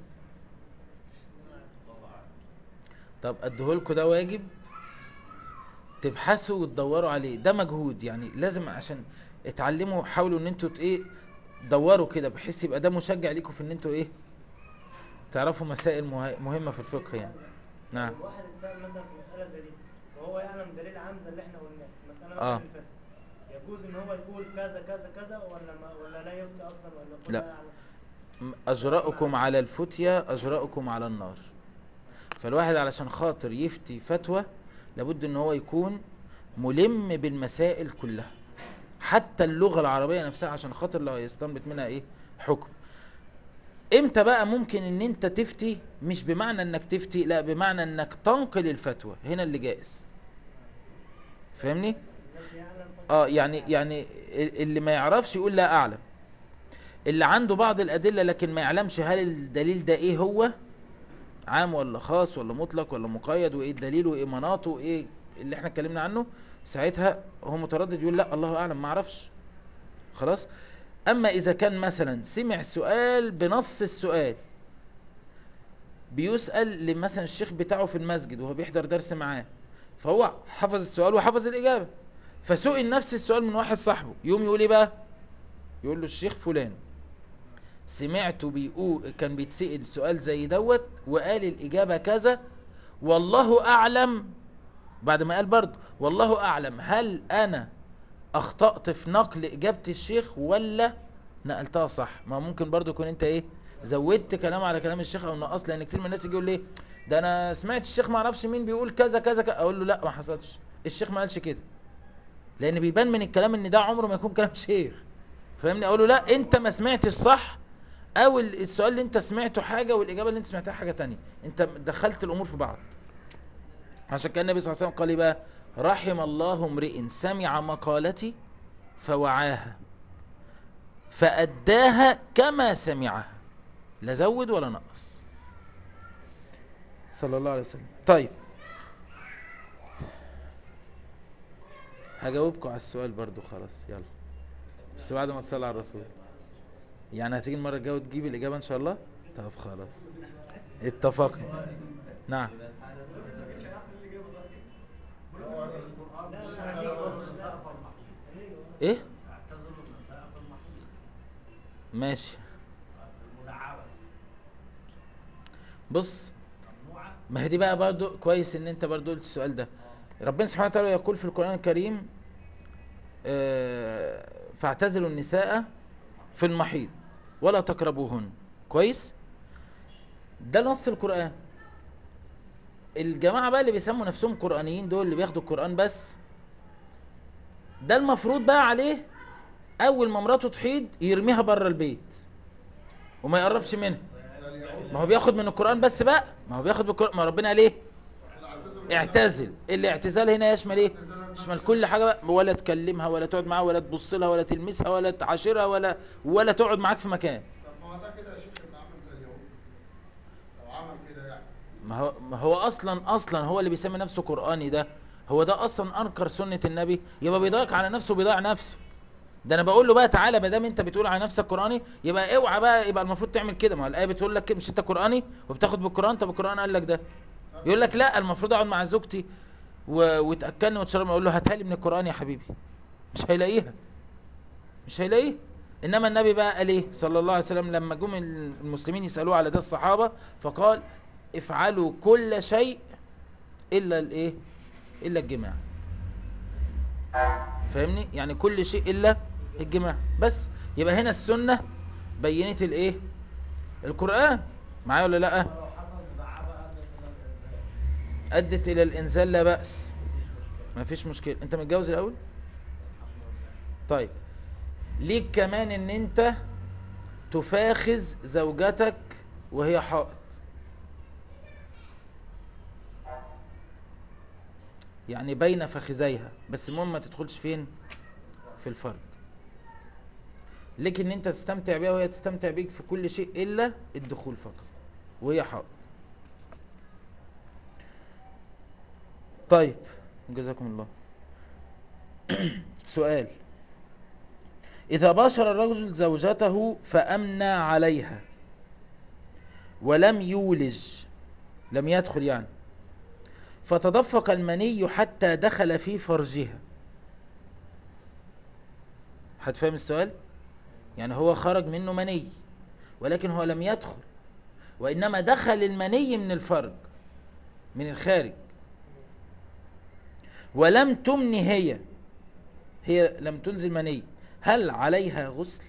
طبعا. طب اديهولكوا ده واجب تبحثوا وتدوروا عليه، ده مجهود يعني لازم عشان اتعلموا، حاولوا ان انتوا ت- ايه دوروا كده بحيث يبقى ده مشجع ليكم في ان انتوا ايه تعرفوا مسائل مه- مهمة في الفقه يعني. نعم. لو الواحد اتسأل مثلا في مسألة زي دي وهو يعلم دليل عام زي اللي احنا قلناه، المسألة مثلا اه اللي فاتت، يجوز ان هو يقول كذا كذا كذا ولا ما ولا لا يفتي اصلا ولا يقول لا، لا يعلم؟ م- سواء مع اجرأكم على الفتية اجرأكم على النار. آه. فالواحد علشان خاطر يفتي فتوى لابد ان هو يكون ملم بالمسائل كلها، حتى اللغة العربية نفسها، عشان خاطر لو يستنبط منها ايه حكم. امتى بقى ممكن ان انت تفتي؟ مش بمعنى انك تفتي، لا بمعنى انك تنقل الفتوى، هنا اللي جائز. فاهمني؟ الذي يعلم اه فليقل لا يعني يعلم. يعني اللي ما يعرفش يقول لا اعلم، اللي عنده بعض الادلة لكن ما يعلمش هل الدليل ده ايه، هو عام ولا خاص ولا مطلق ولا مقيد، وايه الدليل وايه مناطه وايه اللي احنا اتكلمنا عنه، ساعتها هو متردد يقول لا الله اعلم ما اعرفش، خلاص. اما اذا كان مثلا سمع سؤال بنص السؤال، بيسأل لمثلا الشيخ بتاعه في المسجد وهو بيحضر درس معاه، فهو حفظ السؤال وحفظ الإجابة، فسئل نفس السؤال من واحد صاحبه، يوم يقول ايه بقى؟ يقول له الشيخ فلان سمعته بيقول كان بيتسأل سؤال زي دوت وقال الإجابة كذا، والله أعلم، بعد ما قال برضه والله أعلم هل أنا أخطأت في نقل إجابة الشيخ ولا نقلتها صح. ما ممكن برضه يكون أنت إيه زودت كلام على كلام الشيخ أو نقص، لأن كتير من الناس يجي يقول لي ده أنا سمعت الشيخ ما أعرفش مين بيقول كذا كذا كذا، أقول له لا ما حصلش، الشيخ ما قالش كده، لان بيبان من الكلام ان ده عمره ما يكون كلام شيخ. فاهمني؟ اقول له لا انت ما سمعتش صح، او السؤال اللي انت سمعته حاجة والاجابة اللي انت سمعتها حاجة تانية، انت دخلت الامور في بعض. عشان كان النبي صلى الله عليه وسلم قال ايه بقى؟ رحم الله امرئ سمع مقالتي فوعاها فأداها كما سمعها، لا زود ولا نقص، صلى الله عليه وسلم. طيب هجاوبكم على السؤال برضو خلاص، يلا بس بعد ما تصلي على الرسول. يعني هتيجي المرة الجاية وتجيب الإجابة إن شاء الله؟ طب خلاص اتفقنا. نعم. ايه؟ اعتزلوا النساء في المحيط ماشي. المدعبة بص، ممنوعة. ما هي دي بقى برضو كويس ان انت برضو قلت السؤال ده. ربنا سبحانه وتعالى يقول في القرآن الكريم آه، فاعتزلوا النساء في المحيط ولا تقربوهن. كويس، ده نص القرآن. الجماعة بقى اللي بيسموا نفسهم قرآنيين دول اللي بياخدوا القرآن بس، ده المفروض بقى عليه اول ما مراته تحيض يرميها بره البيت وما يقربش منها. ما هو بياخد من القرآن بس بقى، ما هو بياخد بالقرآن، ما ربنا قال ايه؟ اعتزل. الاعتزال هنا يشمل ايه؟ يشمل كل حاجة بقى، ولا تكلمها ولا تقعد معاها ولا تبص لها ولا تلمسها ولا تعاشرها ولا ولا تقعد معاك في مكان. طب ما هو ده كده يا شيخ يبقى عامل زي اليهود لو عمل كده يعني. ما هو ما هو اصلا اصلا هو اللي بيسمي نفسه قرآني ده، هو ده اصلا انكر سنة النبي، يبقى بيضايق على نفسه وبيضيع نفسه. ده انا بقول له بقى تعالى، ما دام انت بتقول على نفسك قرآني يبقى اوعى بقى، يبقى المفروض تعمل كده. ما هو الايه بتقول لك مش انت قرآني وبتاخد بالقرآن؟ طب القرآن قال لك ده. يقول لك لا المفروض اقعد مع زوجتي و... وتاكلني وتشربني. اقول له هاتها لي من القرآن يا حبيبي، مش هيلاقيها، مش هيلاقيها. انما النبي بقى قال ايه صلى الله عليه وسلم لما جم المسلمين يسالوه على ده الصحابه؟ فقال افعلوا كل شيء الا الايه؟ الا الجماع. فاهمني؟ يعني كل شيء الا الجماع بس. يبقى هنا السنه بينت الايه؟ القران. معايا ولا لا؟ لو حصل مدعبة أدت إلى الإنزال ادت الى الانزال لا باس، مفيش مشكلة. ما فيش مشكله. انت متجوز الاول؟ الحمد لله. طيب ليك كمان ان انت تفاخذ زوجتك وهي حائض، يعني بين فخذيها، بس المهم ما تدخلش فين؟ في الفرج. ليك ان انت تستمتع بيها وهي تستمتع بيك في كل شيء الا الدخول فقط وهي حائض. طيب جزاكم الله. سؤال: اذا باشر الرجل زوجته فامنى عليها ولم يولج، لم يدخل يعني، فتدفق المني حتى دخل في فرجها. هتفهم السؤال؟ يعني هو خرج منه مني ولكن هو لم يدخل، وإنما دخل المني من الفرج من الخارج، ولم تمن هي هي لم تنزل مني، هل عليها غسل؟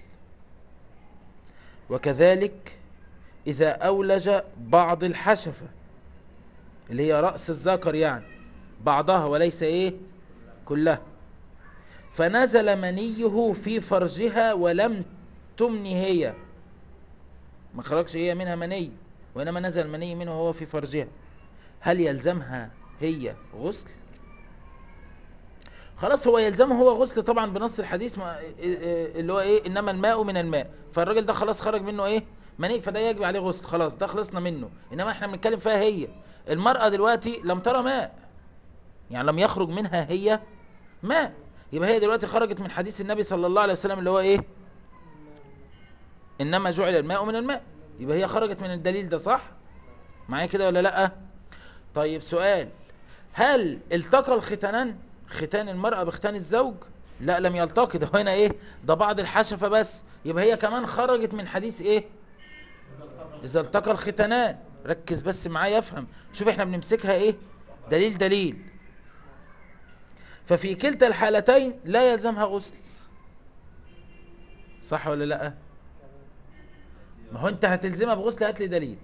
وكذلك إذا أولج بعض الحشفة اللي هي رأس الذكر، يعني بعضها وليس إيه كلها، فنزل منيه في فرجها ولم تمن هي، ما خرجش هي منها مني وإنما نزل مني منه وهو في فرجها، هل يلزمها هي غسل؟ خلاص هو يلزمه هو غسل طبعا بنص الحديث ما اللي هو ايه انما الماء من الماء. فالراجل ده خلاص خرج منه ايه مني، فده يجب عليه غسل، خلاص ده خلصنا منه. انما احنا بنتكلم فيها هي المرأة دلوقتي لم ترى ماء، يعني لم يخرج منها هي ماء، يبقى هي دلوقتي خرجت من حديث النبي صلى الله عليه وسلم اللي هو ايه انما جعل الماء من الماء، يبقى هي خرجت من الدليل ده. صح معايا كده ولا لا؟ طيب سؤال: هل التقى الختانان، ختان المرأة بختان الزوج؟ لا لم يلتقي، ده هنا ايه ده بعض الحشفة بس، يبقى هي كمان خرجت من حديث ايه اذا التقى الختانان. ركز بس معايا افهم، شوف احنا بنمسكها ايه دليل دليل. ففي كلتا الحالتين لا يلزمها غسل، صح ولا لا؟ ما هو انت هتلزمها بغسل، هات لي دليل.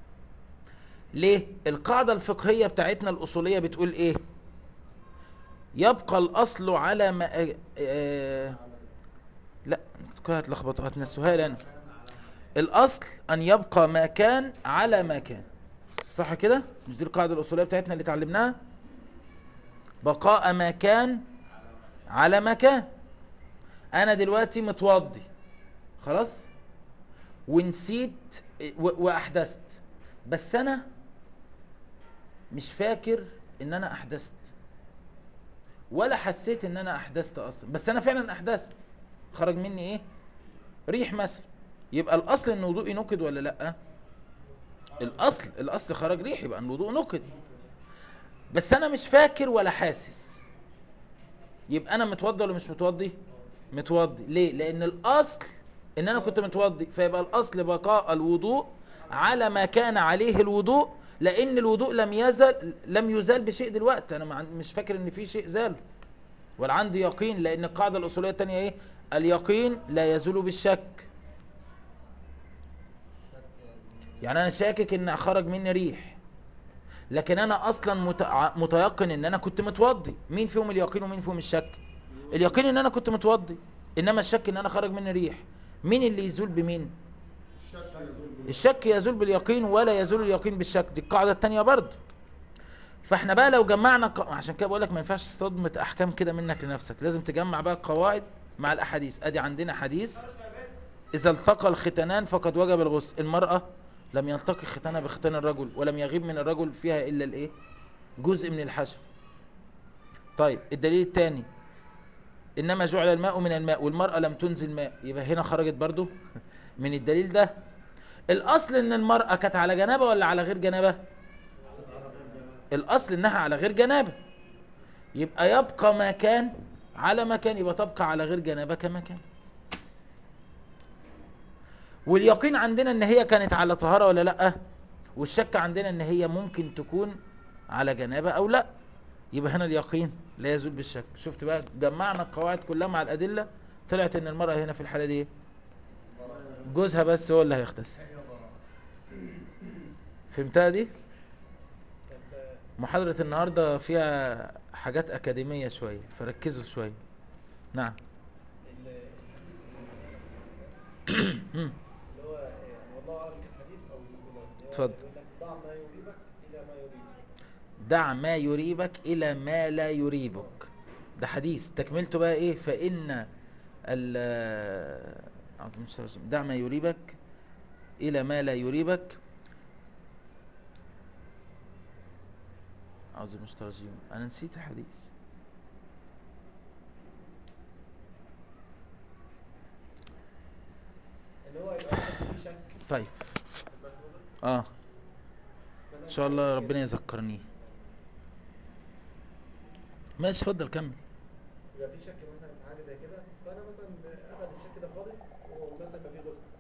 ليه؟ القاعدة الفقهية بتاعتنا الأصولية بتقول ايه؟ يبقى الاصل على ما آه، آه، لا كده هتلخبطوا هتنسوها لي انا. الاصل ان يبقى ما كان على ما كان، صح كده؟ مش دي القاعده الاصوليه بتاعتنا اللي اتعلمناها؟ بقاء ما كان على ما كان. انا دلوقتي متوضي خلاص ونسيت و- واحدثت، بس انا مش فاكر ان انا احدثت ولا حسيت ان انا احدثت اصلا، بس انا فعلا احدثت، خرج مني ايه؟ ريح مثلا. يبقى الاصل ان وضوئي نقد ولا لا؟ الاصل الاصل خرج ريح، يبقى الوضوء نقد، بس انا مش فاكر ولا حاسس. يبقى انا متوضي ولا مش متوضي؟ متوضي. ليه؟ لان الاصل ان انا كنت متوضي، فيبقى الاصل بقاء الوضوء على ما كان عليه الوضوء، لان الوضوء لم يزل لم يزال بشيء دلوقتي، انا مع- مش فاكر ان في شيء زال ولا عندي يقين، لان القاعده الاصوليه الثانيه ايه؟ اليقين لا يزول بالشك. يعني انا شاكك ان خرج مني ريح، لكن انا اصلا مت- متيقن ان انا كنت متوضي. مين فيهم اليقين ومين فيهم الشك؟ اليقين ان انا كنت متوضي، انما الشك ان انا خرج مني ريح. مين اللي يزول بمين؟ الشك يزول باليقين ولا يزول اليقين بالشك، دي القاعده الثانيه برضه. فاحنا بقى لو جمعنا ق... عشان كده بقول لك ما ينفعش تصدمة احكام كده منك لنفسك، لازم تجمع بقى القواعد مع الاحاديث. ادي عندنا حديث اذا التقى الختانان فقد وجب الغسل. المرأة لم يلتقي ختانها بختان الرجل ولم يغيب من الرجل فيها الا الايه؟ جزء من الحشف. طيب الدليل الثاني انما جعل الماء من الماء والمرأة لم تنزل ماء، يبقى هنا خرجت برضو من الدليل ده. الاصل ان المرأة كانت على جنابة ولا على غير جنابة؟ الاصل انها على غير جنابة، يبقى يبقى ما كان على ما كان، يبقى تبقى على غير جنابة كما كان. واليقين عندنا ان هي كانت على طهارة ولا لا، والشك عندنا ان هي ممكن تكون على جنابة او لا، يبقى هنا اليقين لا يزول بالشك. شفت بقى؟ جمعنا القواعد كلها مع الادلة، طلعت ان المرأة هنا في الحالة دي جوزها بس هو اللي هيغتسل. فهمتها دي؟ محاضرة النهاردة فيها حاجات أكاديمية شوية، فركزوا شوية. نعم. ال- اللي هو يعني والله اعلم الحديث او الاولى اللي هو اتفضل. يقول لك ضع ما يريبك الى ما يريبك. دع ما يريبك إلى ما لا يريبك، ده حديث تكملته بقى إيه؟ فإن ال أعوذ بالله من الشيطان الرجيم. دع ما يريبك إلى ما لا يريبك. أعوذ بالله من الشيطان الرجيم، أنا نسيت الحديث. اللي هو يبقى مثلا في شك طيب اه مثلا ان في شاء حاجه الله زي ربنا كده. يذكرني. ماشي اتفضل كمل. يبقى في شك مثلا في حاجه زي كده، فانا مثلا ابعد الشك ده خالص ومثلا يبقى في غسل.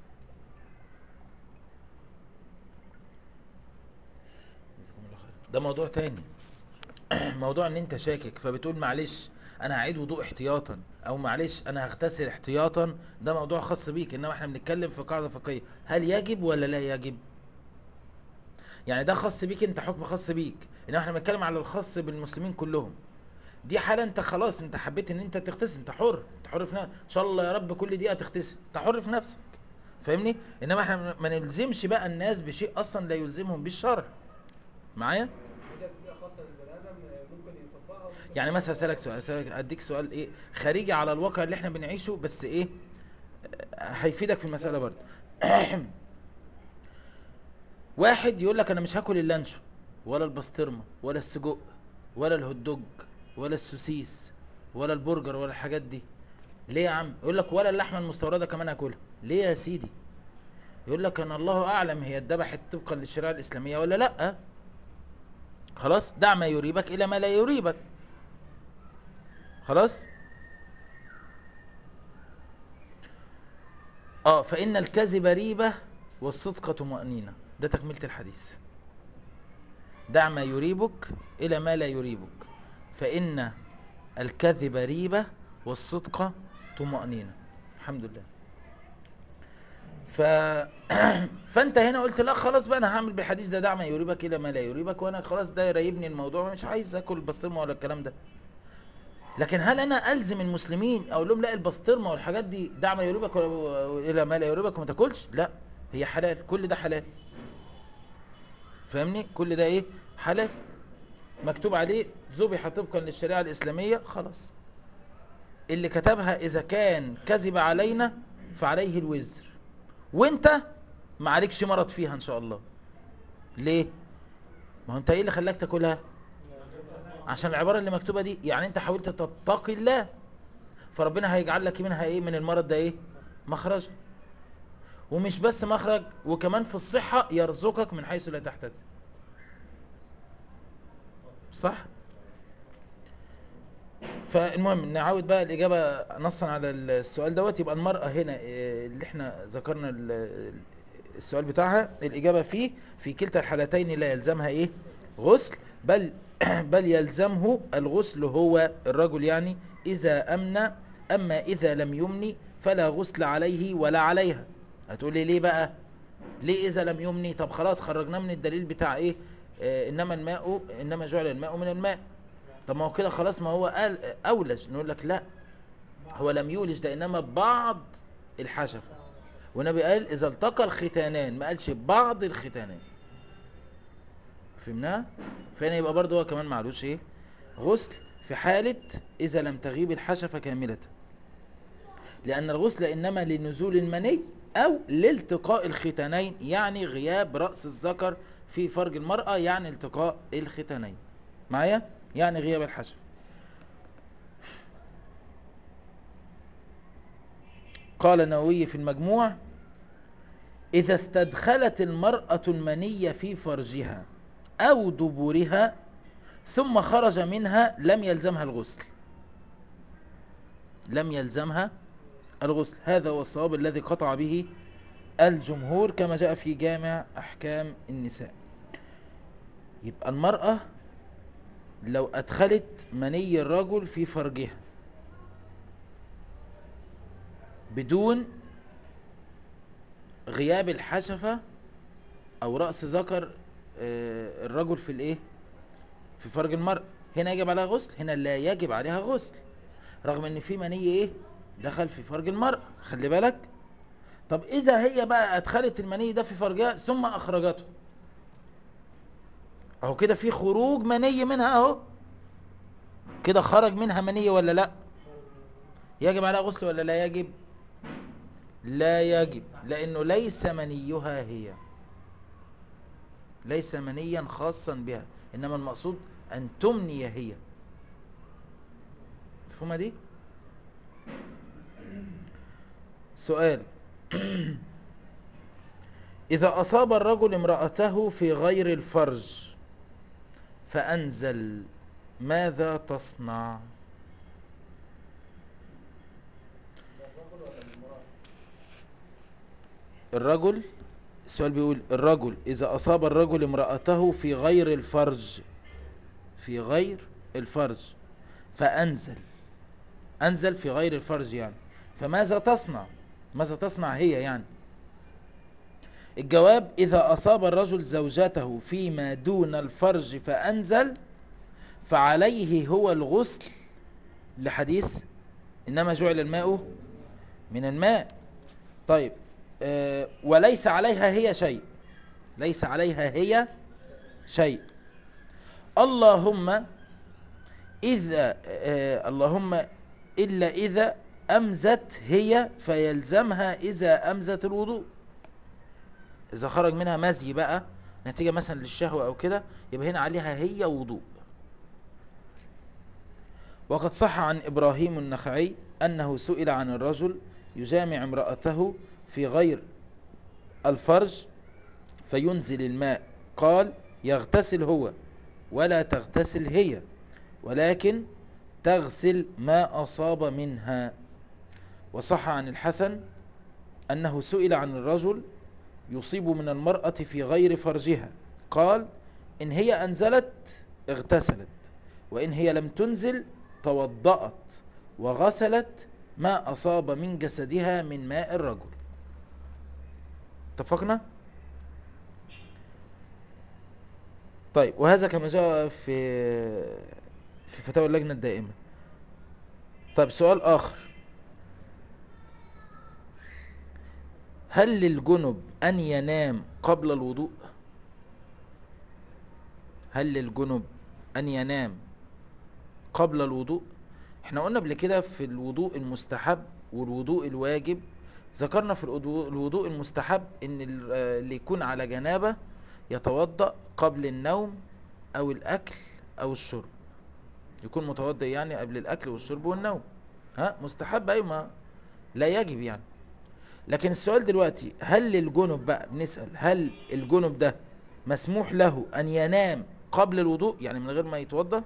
جزاكم الله خير. ده موضوع تاني. موضوع ان انت شاكك فبتقول معلش انا هعيد وضوء احتياطا، او معلش انا هغتسل احتياطا، ده موضوع خاص بيك. انما احنا بنتكلم في قاعده فقهيه، هل يجب ولا لا يجب؟ يعني ده خاص بيك انت، حكم خاص بيك، انما احنا بنتكلم على الخاص بالمسلمين كلهم. دي حاله انت خلاص انت حبيت ان انت تغتسل، انت حر، انت حر في نفسك، ان شاء الله يا رب كل دقيقه تغتسل، انت حر في نفسك. فاهمني؟ انما احنا ما نلزمش بقى الناس بشيء اصلا لا يلزمهم بالشرع. معايا؟ حاجه تبقى خاصه للبني ادم ممكن يطبقها وممكن يعني مثلا يطبقها. اسالك سؤال، أسألك اديك سؤال ايه خارجي على الواقع اللي احنا بنعيشه، بس ايه هيفيدك في المساله برضه. واحد يقول لك انا مش هاكل اللانشو ولا البسطرمه ولا السجق ولا الهوت دوج ولا السوسيس ولا البرجر ولا الحاجات دي. ليه يا عم؟ يقول لك ولا اللحمه المستورده كمان هاكلها. ليه يا سيدي؟ يقول لك انا الله اعلم هي اتذبحت طبقا للشريعه الاسلاميه ولا لا. خلاص، دع ما يريبك الى ما لا يريبك. خلاص. اه فإن الكذب ريبة والصدق طمأنينة، ده تكملة الحديث. دع ما يريبك إلى ما لا يريبك، فإن الكذب ريبة والصدق طمأنينة. الحمد لله. ف... فأنت هنا قلت لا خلاص بقى أنا هعمل بالحديث ده، دع ما يريبك إلى ما لا يريبك، وأنا خلاص ده يريبني الموضوع، مش عايز أكل بسطرمة ولا الكلام ده. لكن هل انا الزم المسلمين اقول لهم لا البسطرمه والحاجات دي دع ما يريبك ولا- الى ما لا يريبك وما تاكلش؟ لا، هي حلال، كل ده حلال. فاهمني؟ كل ده ايه؟ حلال، مكتوب عليه ذبح طبقا للشريعه الاسلاميه، خلاص. اللي كتبها اذا كان كذب علينا فعليه الوزر، وانت ما عليكش مرض فيها ان شاء الله. ليه؟ ما هو انت ايه اللي خلاك تاكلها؟ عشان العباره اللي مكتوبه دي، يعني انت حاولت تتقي الله، فربنا هيجعل لك منها ايه؟ من المرض ده ايه؟ مخرج. ومش بس مخرج، وكمان في الصحه يرزقك من حيث لا تحتسب. صح؟ فالمهم نعود بقى الإجابة نصا على السؤال دوت. يبقى المرأة هنا إيه، اللي احنا ذكرنا ال- السؤال بتاعها، الإجابة فيه في كلتا الحالتين لا يلزمها إيه؟ غسل، بل بل يلزمه الغسل هو الرجل يعني إذا أمن، أما إذا لم يمني فلا غسل عليه ولا عليها. هتقولي ليه بقى؟ ليه إذا لم يمني؟ طب خلاص خرجناه من الدليل بتاع إيه؟ آه إنما الماء إنما جعل الماء من الماء. طب ما هو كده خلاص، ما هو قال اولج. نقول لك لا، هو لم يولج ده انما بعض الحشفه، والنبي قال اذا التقى الختانان، ما قالش بعض الختانان. فهمناها؟ فهنا يبقى برضه هو كمان معلوش ايه؟ غسل في حاله اذا لم تغيب الحشفه كامله، لان الغسل انما لنزول المني او لالتقاء الختانين، يعني غياب راس الذكر في فرج المراه، يعني التقاء الختانين معايا، يعني غياب الحشفه. قال النووي في المجموع: إذا استدخلت المرأة المني في فرجها أو دبورها ثم خرج منها لم يلزمها الغسل، لم يلزمها الغسل. هذا هو الصواب الذي قطع به الجمهور كما جاء في جامع أحكام النساء. يبقى المرأة لو أدخلت مني الرجل في فرجها بدون غياب الحشفة أو رأس ذكر آه، الرجل في الإيه؟ في فرج المرأة، هنا يجب عليها غسل، هنا لا يجب عليها غسل، رغم ان في مني ايه؟ دخل في فرج المرأة، خلي بالك. طب اذا هي بقى ادخلت المني ده في فرجها ثم اخرجته، اهو كده في خروج مني منها، اهو كده خرج منها مني ولا لا؟ يجب عليها غسل ولا لا يجب؟ لا يجب، لانه ليس منيها هي، ليس منيا خاصا بها، انما المقصود ان تمني هي. مفهومه دي؟ سؤال: إذا أصاب الرجل امرأته في غير الفرج فأنزل، ماذا تصنع؟ الرجل ولا المرأة؟ الرجل، السؤال بيقول الرجل إذا أصاب الرجل امرأته في غير الفرج، في غير الفرج فأنزل، أنزل في غير الفرج يعني، فماذا تصنع؟ ماذا تصنع هي يعني؟ الجواب: إذا أصاب الرجل زوجته فيما دون الفرج فأنزل فعليه هو الغسل، لحديث إنما جعل الماء من الماء. طيب آه وليس عليها هي شيء، ليس عليها هي شيء، اللهم إذا آه اللهم إلا إذا أمزت هي فيلزمها إذا أمزت الوضوء. إذا خرج منها مزي بقى نتيجة مثلا للشهوة أو كده، يبقى هنا عليها هي وضوء. وقد صح عن إبراهيم النخعي أنه سئل عن الرجل يجامع امرأته في غير الفرج فينزل الماء، قال: يغتسل هو ولا تغتسل هي، ولكن تغسل ما أصاب منها. وصح عن الحسن أنه سئل عن الرجل يصيب من المرأة في غير فرجها، قال: إن هي أنزلت اغتسلت، وإن هي لم تنزل توضأت وغسلت ما أصاب من جسدها من ماء الرجل. اتفقنا؟ طيب، وهذا كما جاء في في فتاوى اللجنة الدائمة. طيب سؤال اخر، هل للجنب ان ينام قبل الوضوء؟ هل للجنب ان ينام قبل الوضوء؟ احنا قلنا قبل كده في الوضوء المستحب والوضوء الواجب، ذكرنا في الوضوء الوضوء المستحب ان ال- آه، اللي يكون على جنابة يتوضأ قبل النوم او الاكل او الشرب، يكون متوضئ يعني قبل الاكل والشرب والنوم. ها مستحب، ايوه، ما لا يجب يعني. لكن السؤال دلوقتي، هل للجنب بقى، بنسأل هل الجنب ده مسموح له ان ينام قبل الوضوء يعني من غير ما يتوضأ؟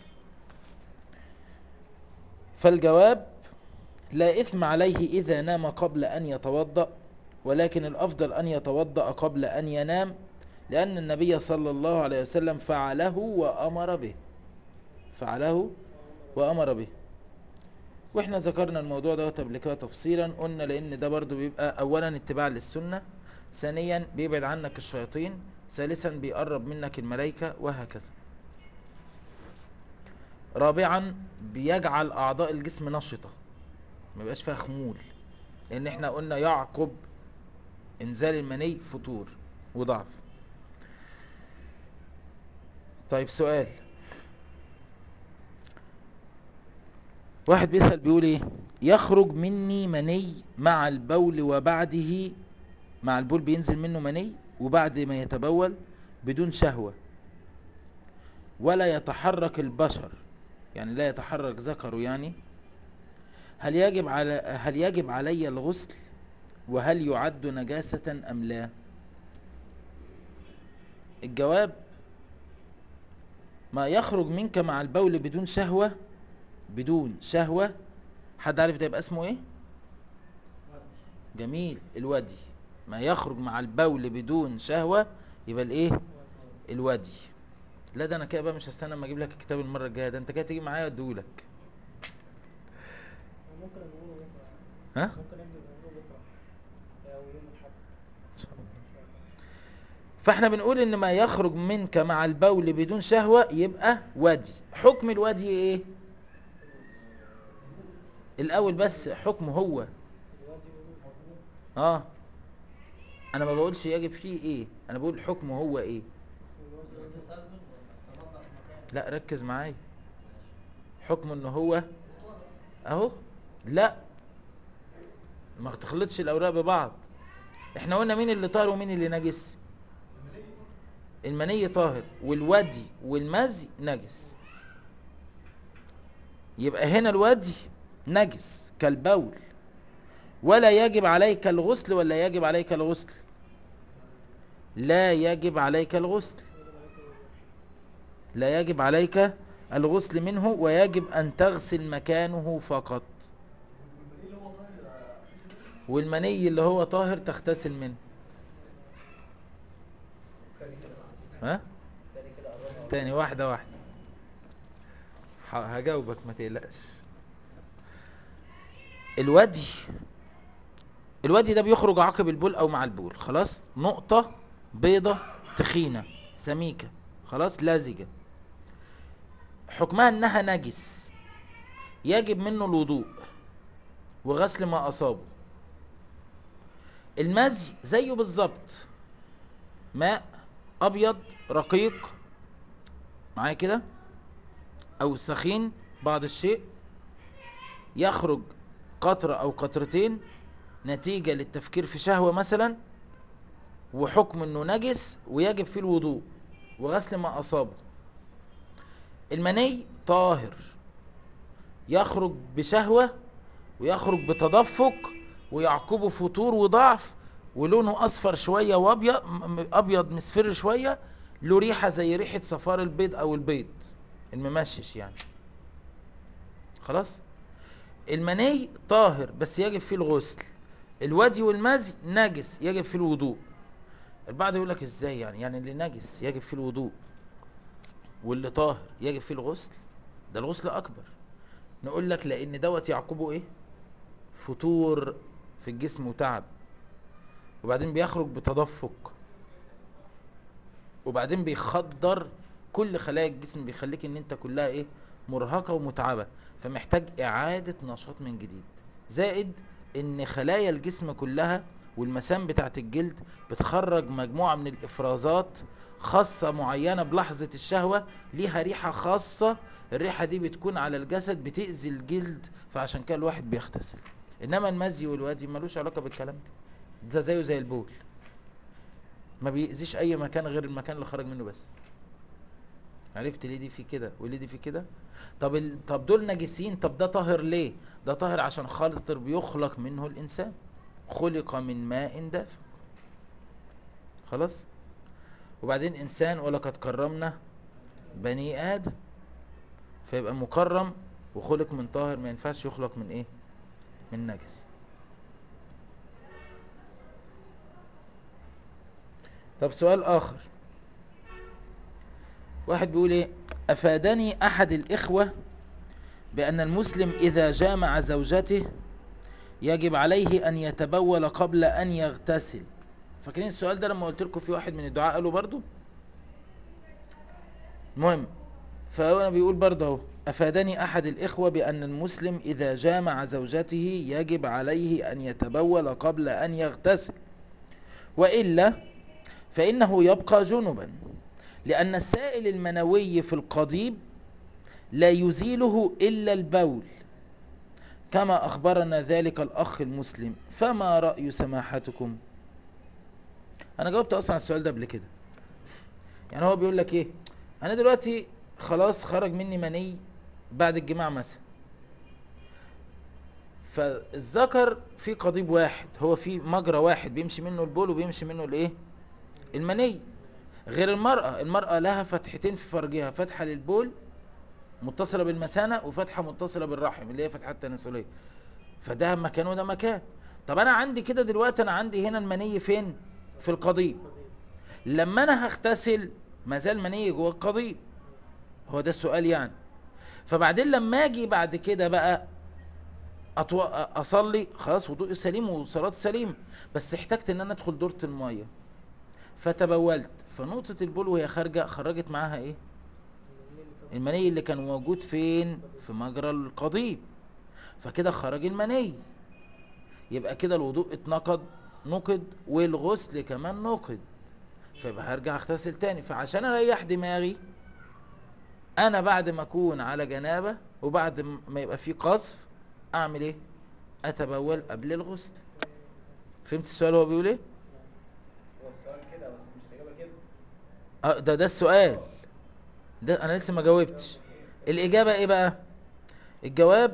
فالجواب لا إثم عليه إذا نام قبل أن يتوضأ، ولكن الأفضل أن يتوضأ قبل أن ينام، لأن النبي صلى الله عليه وسلم فعله وأمر به، فعله وأمر به. واحنا ذكرنا الموضوع ده قبل كده تفصيلا، قلنا لأن ده برضو بيبقى أولا اتباع للسنة، ثانيا بيبعد عنك الشياطين، ثالثا بيقرب منك الملائكة، وهكذا. رابعا بيجعل أعضاء الجسم نشطة، ما يبقاش فيها خمول، لأن احنا قلنا يعقب انزال المني فتور وضعف. طيب سؤال، واحد بيسأل بيقول ايه، يخرج مني مني مع البول وبعده، مع البول بينزل منه مني وبعد ما يتبول بدون شهوة، ولا يتحرك البشر، يعني لا يتحرك ذكره يعني، هل يجب على هل يجب علي الغسل، وهل يعد نجاسة أم لا؟ الجواب، ما يخرج منك مع البول بدون شهوة، بدون شهوة، حد عارف ده يبقى اسمه ايه؟ جميل، الودي. ما يخرج مع البول بدون شهوة يبقى الايه؟ الودي. لا ده انا كده بقى مش هستنى اما اجيب لك الكتاب المرة الجاية، ده انت كده تيجي معايا واديهولك. ممكن نقوله بكره، ها؟ ممكن نبدا نقوله بكره او يوم الاحد ان شاء الله. ان شاء الله. فاحنا بنقول ان ما يخرج منك مع البول بدون شهوة يبقى ودي. حكم الودي ايه الاول بس؟ حكمه هو الوادي وضوء. اه، انا ما بقولش يجب فيه ايه، انا بقول حكمه هو ايه. الوادي وضوء. اغتسال منه ولا تنظف مكانه؟ لا ركز معايا، ماشي. حكمه ان هو وطهر اصلا. اهو. لا ما تخلطش الاوراق ببعض، احنا قلنا مين اللي طاهر ومين اللي نجس؟ المني طاهر والودي والمزي نجس، يبقى هنا الودي نجس كالبول، ولا يجب عليك الغسل، ولا يجب عليك الغسل؟ لا يجب عليك الغسل، لا يجب عليك الغسل منه، ويجب أن تغسل مكانه فقط. والمني اللي هو طاهر تغتسل منه. ها؟ تاني واحدة واحدة، ه- هجاوبك ما تقلقش. الودي، الودي ده بيخرج عقب البول او مع البول، خلاص، نقطة بيضة تخينة سميكة، خلاص، لازجة، حكمها انها نجس، يجب منه الوضوء وغسل ما اصابه. المزي زيه بالظبط، ماء ابيض رقيق معايا كده او سخين بعض الشيء، يخرج قطرة او قطرتين نتيجة للتفكير في شهوة مثلا، وحكم انه نجس ويجب فيه الوضوء وغسل ما اصابه. المني طاهر، يخرج بشهوة ويخرج بتدفق ويعقبه فتور وضعف، ولونه اصفر شوية وابيض، م- ابيض مصفر شوية، له ريحة زي ريحة صفار البيض او البيض الممشش يعني، خلاص. المني طاهر بس يجب فيه الغسل. الودي والمزي نجس يجب فيه الوضوء. البعض يقول لك ازاي يعني، يعني اللي نجس يجب فيه الوضوء واللي طاهر يجب فيه الغسل؟ ده الغسل اكبر. نقول لك لان دوت يعقبه ايه؟ فتور في الجسم وتعب، وبعدين بيخرج بتدفق، وبعدين بيخدر كل خلايا الجسم، بيخليك ان انت كلها ايه؟ مرهقة ومتعبة، فمحتاج اعادة نشاط من جديد. زائد ان خلايا الجسم كلها والمسام بتاعت الجلد بتخرج مجموعة من الافرازات خاصة معينة بلحظة الشهوة، ليها ريحة خاصة، الريحة دي بتكون على الجسد بتأذي الجلد، فعشان كده الواحد بيغتسل. انما المزي والوادي ملوش علاقة بالكلام ده، ده زيه زي البول، ما بيأذيش اي مكان غير المكان اللي خرج منه بس. عرفت ليه دي في كده وليه دي في كده؟ طب ال... طب دول نجسين، طب ده طاهر ليه؟ ده طاهر عشان خاطر بيخلق منه الانسان، خلق من ماء دافق. خلاص. وبعدين انسان ولقد كرمنا بني ادم، فيبقى مكرم وخلق من طاهر، ما ينفعش يخلق من ايه؟ من نجس. طب سؤال اخر، واحد بيقول ايه: افادني احد الاخوة بان المسلم اذا جامع زوجته يجب عليه ان يتبول قبل ان يغتسل. فاكرين السؤال ده لما قلت لكم في واحد من الدعاء قالوا برضو؟ المهم، فهو بيقول برضه اهو: افادني احد الاخوة بان المسلم اذا جامع زوجته يجب عليه ان يتبول قبل ان يغتسل، والا فانه يبقى جنبا، لان السائل المنوي في القضيب لا يزيله الا البول، كما اخبرنا ذلك الاخ المسلم، فما رأي سماحتكم؟ انا جاوبت اصلا على السؤال ده قبل كده. يعني هو بيقول لك ايه: انا دلوقتي خلاص خرج مني مني بعد الجماع مثلا، فالذكر في قضيب واحد، هو في مجرى واحد بيمشي منه البول وبيمشي منه الايه؟ المني. غير المرأة، المرأة لها فتحتين في فرجها، فتحة للبول متصلة بالمثانة، وفتحة متصلة بالرحم اللي هي فتحة التناسلية، فده مكان وده مكان. طب انا عندي كده دلوقتي، انا عندي هنا المني فين؟ في القضيب. لما انا هغتسل ما زال مني جوه القضيب، هو ده السؤال يعني. فبعدين لما اجي بعد كده بقى أطو... اصلي، خلاص وضوء سليم وصلاة سليم، بس احتجت ان انا ادخل دورة المية، فتبولت، فنقطة البول وهي خارجة خرجت معاها ايه؟ المني اللي كان موجود فين؟ في مجرى القضيب، فكده خرج المني، يبقى كده الوضوء اتنقض، نقض، والغسل كمان نقض، فيبقى هرجع اغتسل تاني. فعشان اريح دماغي انا بعد ما اكون على جنابة وبعد ما يبقى في قصف، اعمل ايه؟ اتبول قبل الغسل. فهمت السؤال هو بيقول ايه؟ هو السؤال كده بس مش الإجابة كده. اه ده ده السؤال ده، انا لسه ما جاوبتش. الاجابة ايه بقى؟ الجواب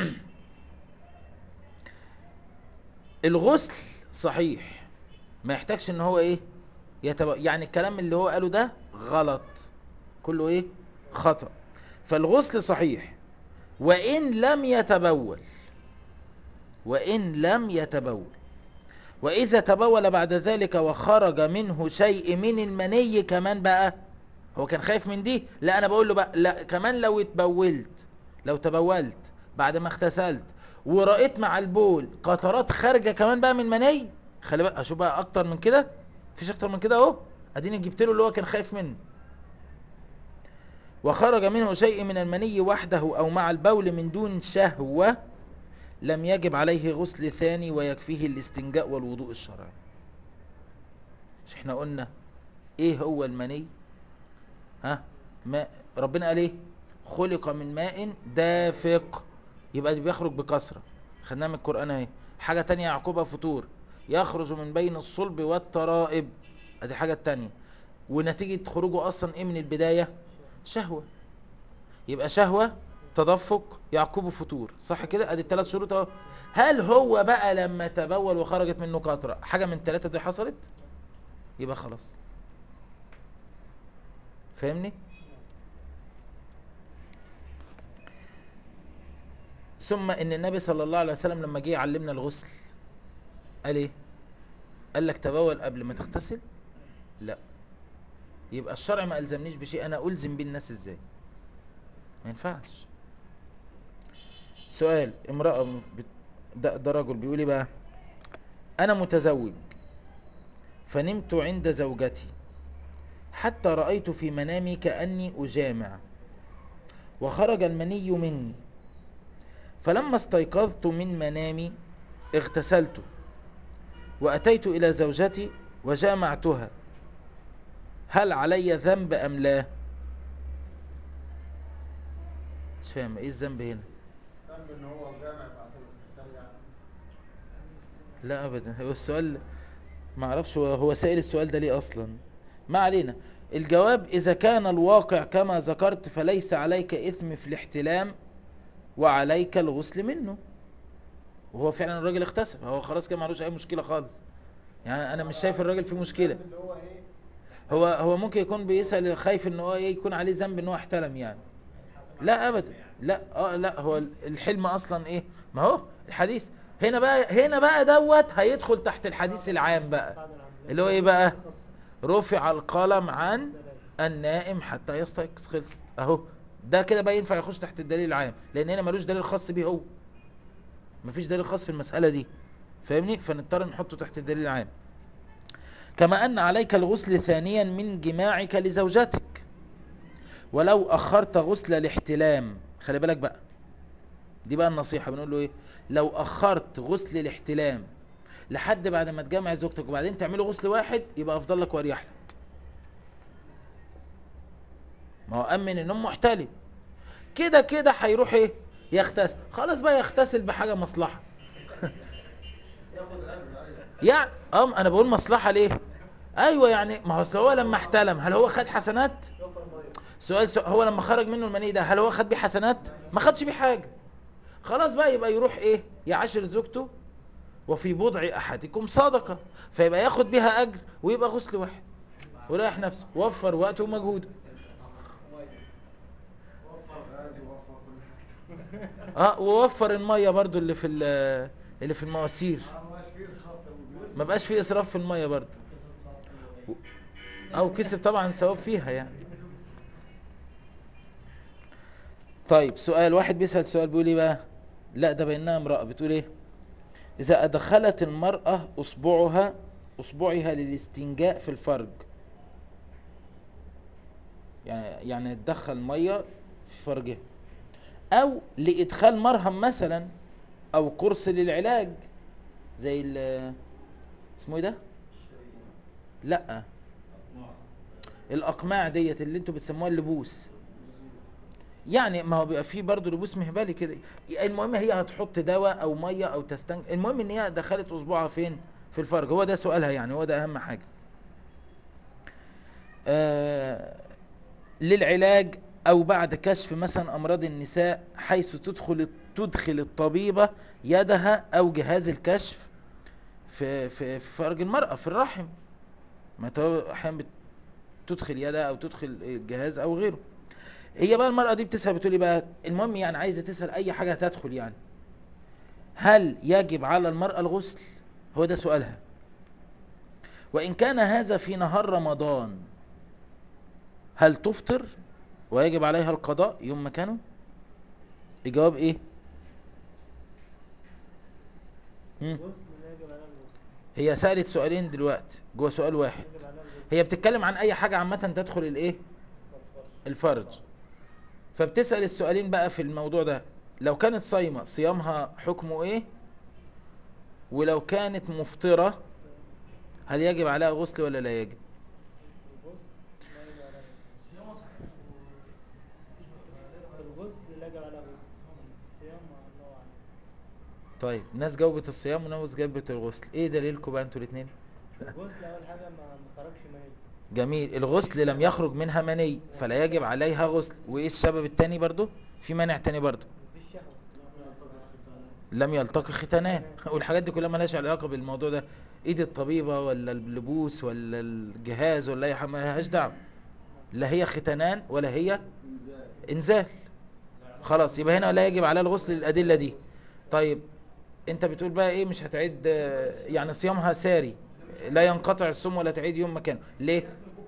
الغسل صحيح، ما يحتاجش ان هو ايه؟ يتبول. يعني الكلام اللي هو قاله ده غلط، كله ايه؟ خطأ. فالغسل صحيح وان لم يتبول، وان لم يتبول. واذا تبول بعد ذلك وخرج منه شيء من المني كمان بقى، هو كان خايف من دي، لا انا بقول له بقى لا، كمان لو اتبولت، لو تبولت بعد ما اغتسلت ورأيت مع البول قطرات خارجه كمان بقى من مني، خلي بقى اشوف بقى اكتر من كده، مفيش اكتر من كده اهو، اديني جبت له اللي هو كان خايف منه. وخرج منه شيء من المني وحده او مع البول من دون شهوة، لم يجب عليه غسل ثاني ويكفيه الاستنجاء والوضوء الشرعي. مش احنا قلنا ايه هو المني؟ ها، ما ربنا قال ايه؟ خلق من ماء دافق، يبقى بيخرج بكثرة، خدناها من القرآن اهي. حاجة تانية يعقوبها فطور، يخرج من بين الصلب والترائب، ادي حاجة تانية. ونتيجة خروجه اصلا ايه من البداية؟ شهوة، يبقى شهوة، تدفق، يعقوبه فطور، صح كده؟ ادي الثلاث شروط اهو. هل هو بقى لما تبول وخرجت منه قطرة حاجة من الثلاثة دي حصلت؟ يبقى خلاص. فاهمني؟ ثم ان النبي صلى الله عليه وسلم لما جه يعلمنا الغسل قال ايه؟ قال لك تبول قبل ما تغتسل؟ لا. يبقى الشرع ما الزمنيش بشيء انا الزم بيه الناس ازاي؟ ما ينفعش. سؤال: امرأة بت... ده, ده رجل بيقول ايه بقى: انا متزوج فنمت عند زوجتي حتى رأيت في منامي كأني أجامع، وخرج المني مني، فلما استيقظت من منامي اغتسلت وأتيت إلى زوجتي وجامعتها، هل علي ذنب أم لا؟ مش فاهم ايه الذنب هنا. ذنب ان هو جامع بعد الاغتسال يعني. لا ابدا، هو السؤال ما اعرفش هو هو سائل السؤال ده ليه اصلا. ما علينا. الجواب اذا كان الواقع كما ذكرت فليس عليك اثم في الاحتلام وعليك الغسل منه. وهو فعلا الراجل اغتسل، هو خلاص كده معلوش اي مشكله خالص. يعني انا مش شايف الراجل فيه مشكله. اللي هو ايه؟ هو هو ممكن يكون بيسأل خايف ان هو ايه يكون عليه ذنب ان هو احتلم يعني. لا ابدا، لا اه لا هو الحلم اصلا ايه، ما هو الحديث هنا بقى، هنا بقى دوت هيدخل تحت الحديث العام بقى اللي هو ايه بقى، رفع القلم عن النائم حتى يستيقظ. خلصت اهو. ده كده بقى ينفع يخش تحت الدليل العام، لان هنا ملوش دليل خاص بيه هو، مفيش دليل خاص في المسألة دي، فاهمني؟ فنضطر نحطه تحت الدليل العام. كما ان عليك الغسل ثانيا من جماعك لزوجتك، ولو اخرت غسل الاحتلام، خلي بالك بقى، دي بقى النصيحة بنقول له ايه، لو اخرت غسل الاحتلام لحد بعد ما تجمع زوجتك وبعدين تعملوا غسل واحد يبقى افضل لك واريح لك. ما هو امن النوم محتلم كده كده هيروح ايه يغتسل، خلاص بقى يغتسل بحاجة مصلحة. ياخد اجر. ايوه يعني ام انا بقول مصلحة ليه، ايوه يعني ما هو هو لما احتلم هل هو خد حسنات؟ سؤال, سؤال هو لما خرج منه المني ده هل هو خد بيه حسنات؟ ما خدش بيه حاجة. خلاص بقى يبقى يروح ايه يعاشر زوجته، وفي بضع احدكم صدقة، فيبقى ياخد بيها اجر ويبقى غسل واحد وريح نفسه، وفر وقته ومجهوده. غاز ووفر كل حاجه. اه ووفر المية برضو اللي في ال- اللي في المواسير، ما بقاش فيه اسراف في الوجود. ما بقاش فيه اسراف في المية برضو، او كسب طبعا ثواب فيها يعني. طيب سؤال واحد بيسأل سؤال بيقول ايه بقى، لا ده بينها امرأة بتقول ايه، اذا ادخلت المرأة اصبعها اصبعها للاستنجاء في الفرج، يعني يعني تدخل مية في فرجها، او لادخال مرهم مثلا، او قرص للعلاج زي ال اسمه ايه ده، لا الاقماع ديت اللي انتوا بتسموها اللبوس، يعني ما هو بيبقى فيه برضه لبوس مهبلي كده. المهم هي هتحط دواء او ميه او تستنج، المهم ان هي دخلت اصبعها فين في الفرج، هو ده سؤالها يعني، هو ده اهم حاجه. آه للعلاج او بعد كشف مثلا امراض النساء، حيث تدخل تدخل الطبيبه يدها او جهاز الكشف في في في فرج المراه في الرحم، ما تو- احيانا بتدخل يدها او تدخل الجهاز او غيره. هي بقى المرأة دي بتسأل بتقول ايه بقى، المهم يعني عايزة تسأل اي حاجة تدخل يعني، هل يجب على المرأة الغسل؟ هو ده سؤالها. وإن كان هذا في نهار رمضان هل تفطر ويجب عليها القضاء يوم مكانه؟ الجواب ايه؟ مم. الغسل لا يجب عليها الغسل. هي سألت سؤالين دلوقتي جوه سؤال واحد، يجب عليها الغسل. هي بتتكلم عن اي حاجة عامة تدخل الايه الفرج، فبتسأل السؤالين بقى في الموضوع ده، لو كانت صايمة صيامها حكمه ايه، ولو كانت مفطرة هل يجب عليها غسل ولا لا يجب؟ الغسل لا يجب عليها الغسل. صيامه صحيح ومفيش بقى- الغسل لا يجب عليها الغسل. الصيام الله أعلم. طيب ناس جاوبت الصيام وناس جاوبت الغسل، ايه دليلكم بقى انتوا الاثنين؟ الغسل أول حاجة ما ما خرجش مني. جميل، الغسل لم يخرج منها مني فلا يجب عليها غسل، وايه السبب التاني برضو، في مانع تاني برضو، مفيش شهوة. لم يلتقي ختانان. والحاجات دي كلها مالهاش علاقه بالموضوع ده، ايد الطبيبه ولا اللبوس ولا الجهاز ولا اي حاجه مالهاش دعوه، لا هي ختانان ولا هي انزال. خلاص يبقى هنا لا يجب عليها الغسل للادله دي. طيب انت بتقول بقى ايه مش هتعيد آه، يعني صيامها ساري لا ينقطع الصوم ولا تعيد يوم مكانه ليه؟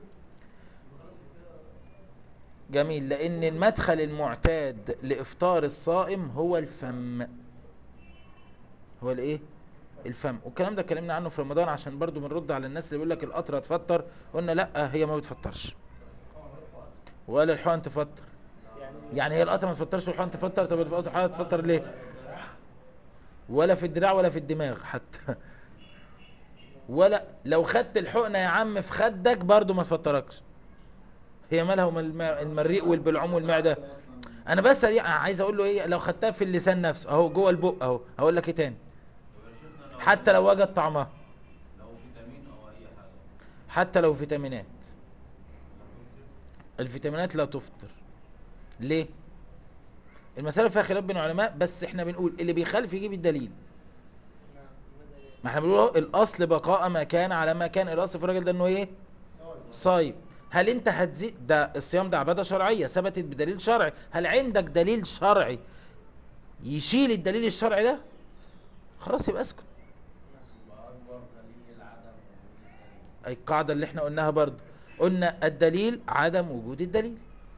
جميل، لان المدخل المعتاد لافطار الصائم هو الفم، هو الايه الفم، والكلام ده اتكلمنا عنه في رمضان عشان برضو بنرد على الناس اللي بيقول لك القطره تفطر، قلنا لا هي ما بتفطرش ولا الحقن تفطر، يعني يعني هي القطع ما تفطرش والحقن تفطر؟ طب الحقن تفطر ليه؟ ولا في الدراع ولا في الدماغ حتى. ولا لو خدت الحقنه يا عم في خدك برضو ما تفطركش. هي مالها ومال الم- المريء والبلعوم والمعده؟ انا بس يعني عايز اقول له ايه، لو خدتها في اللسان نفسه اهو جوه البق اهو، هقول لك ايه تاني؟ طب يا شيخنا لو حتى لو وجد طعمها، لو فيتامين او اي حاجه حتى لو فيتامينات، لا تفطر؟ الفيتامينات لا تفطر. ليه؟ المسألة فيها خلاف بين العلماء، بس احنا بنقول اللي بيخالف يجيب الدليل. نعم. ماذا يعني؟ ما احنا بنقول اهو الاصل بقاء ما كان على ما كان، الاصل في الراجل ده انه ايه؟ صايم. هل انت هتزيد؟ ده الصيام ده عبادة شرعية ثبتت بدليل شرعي، هل عندك دليل شرعي يشيل الدليل الشرعي ده؟ خلاص يبقى اسكت. واكبر دليل عدم وجود الدليل. اي القاعدة اللي احنا قلناها برضو، قلنا الدليل عدم وجود الدليل.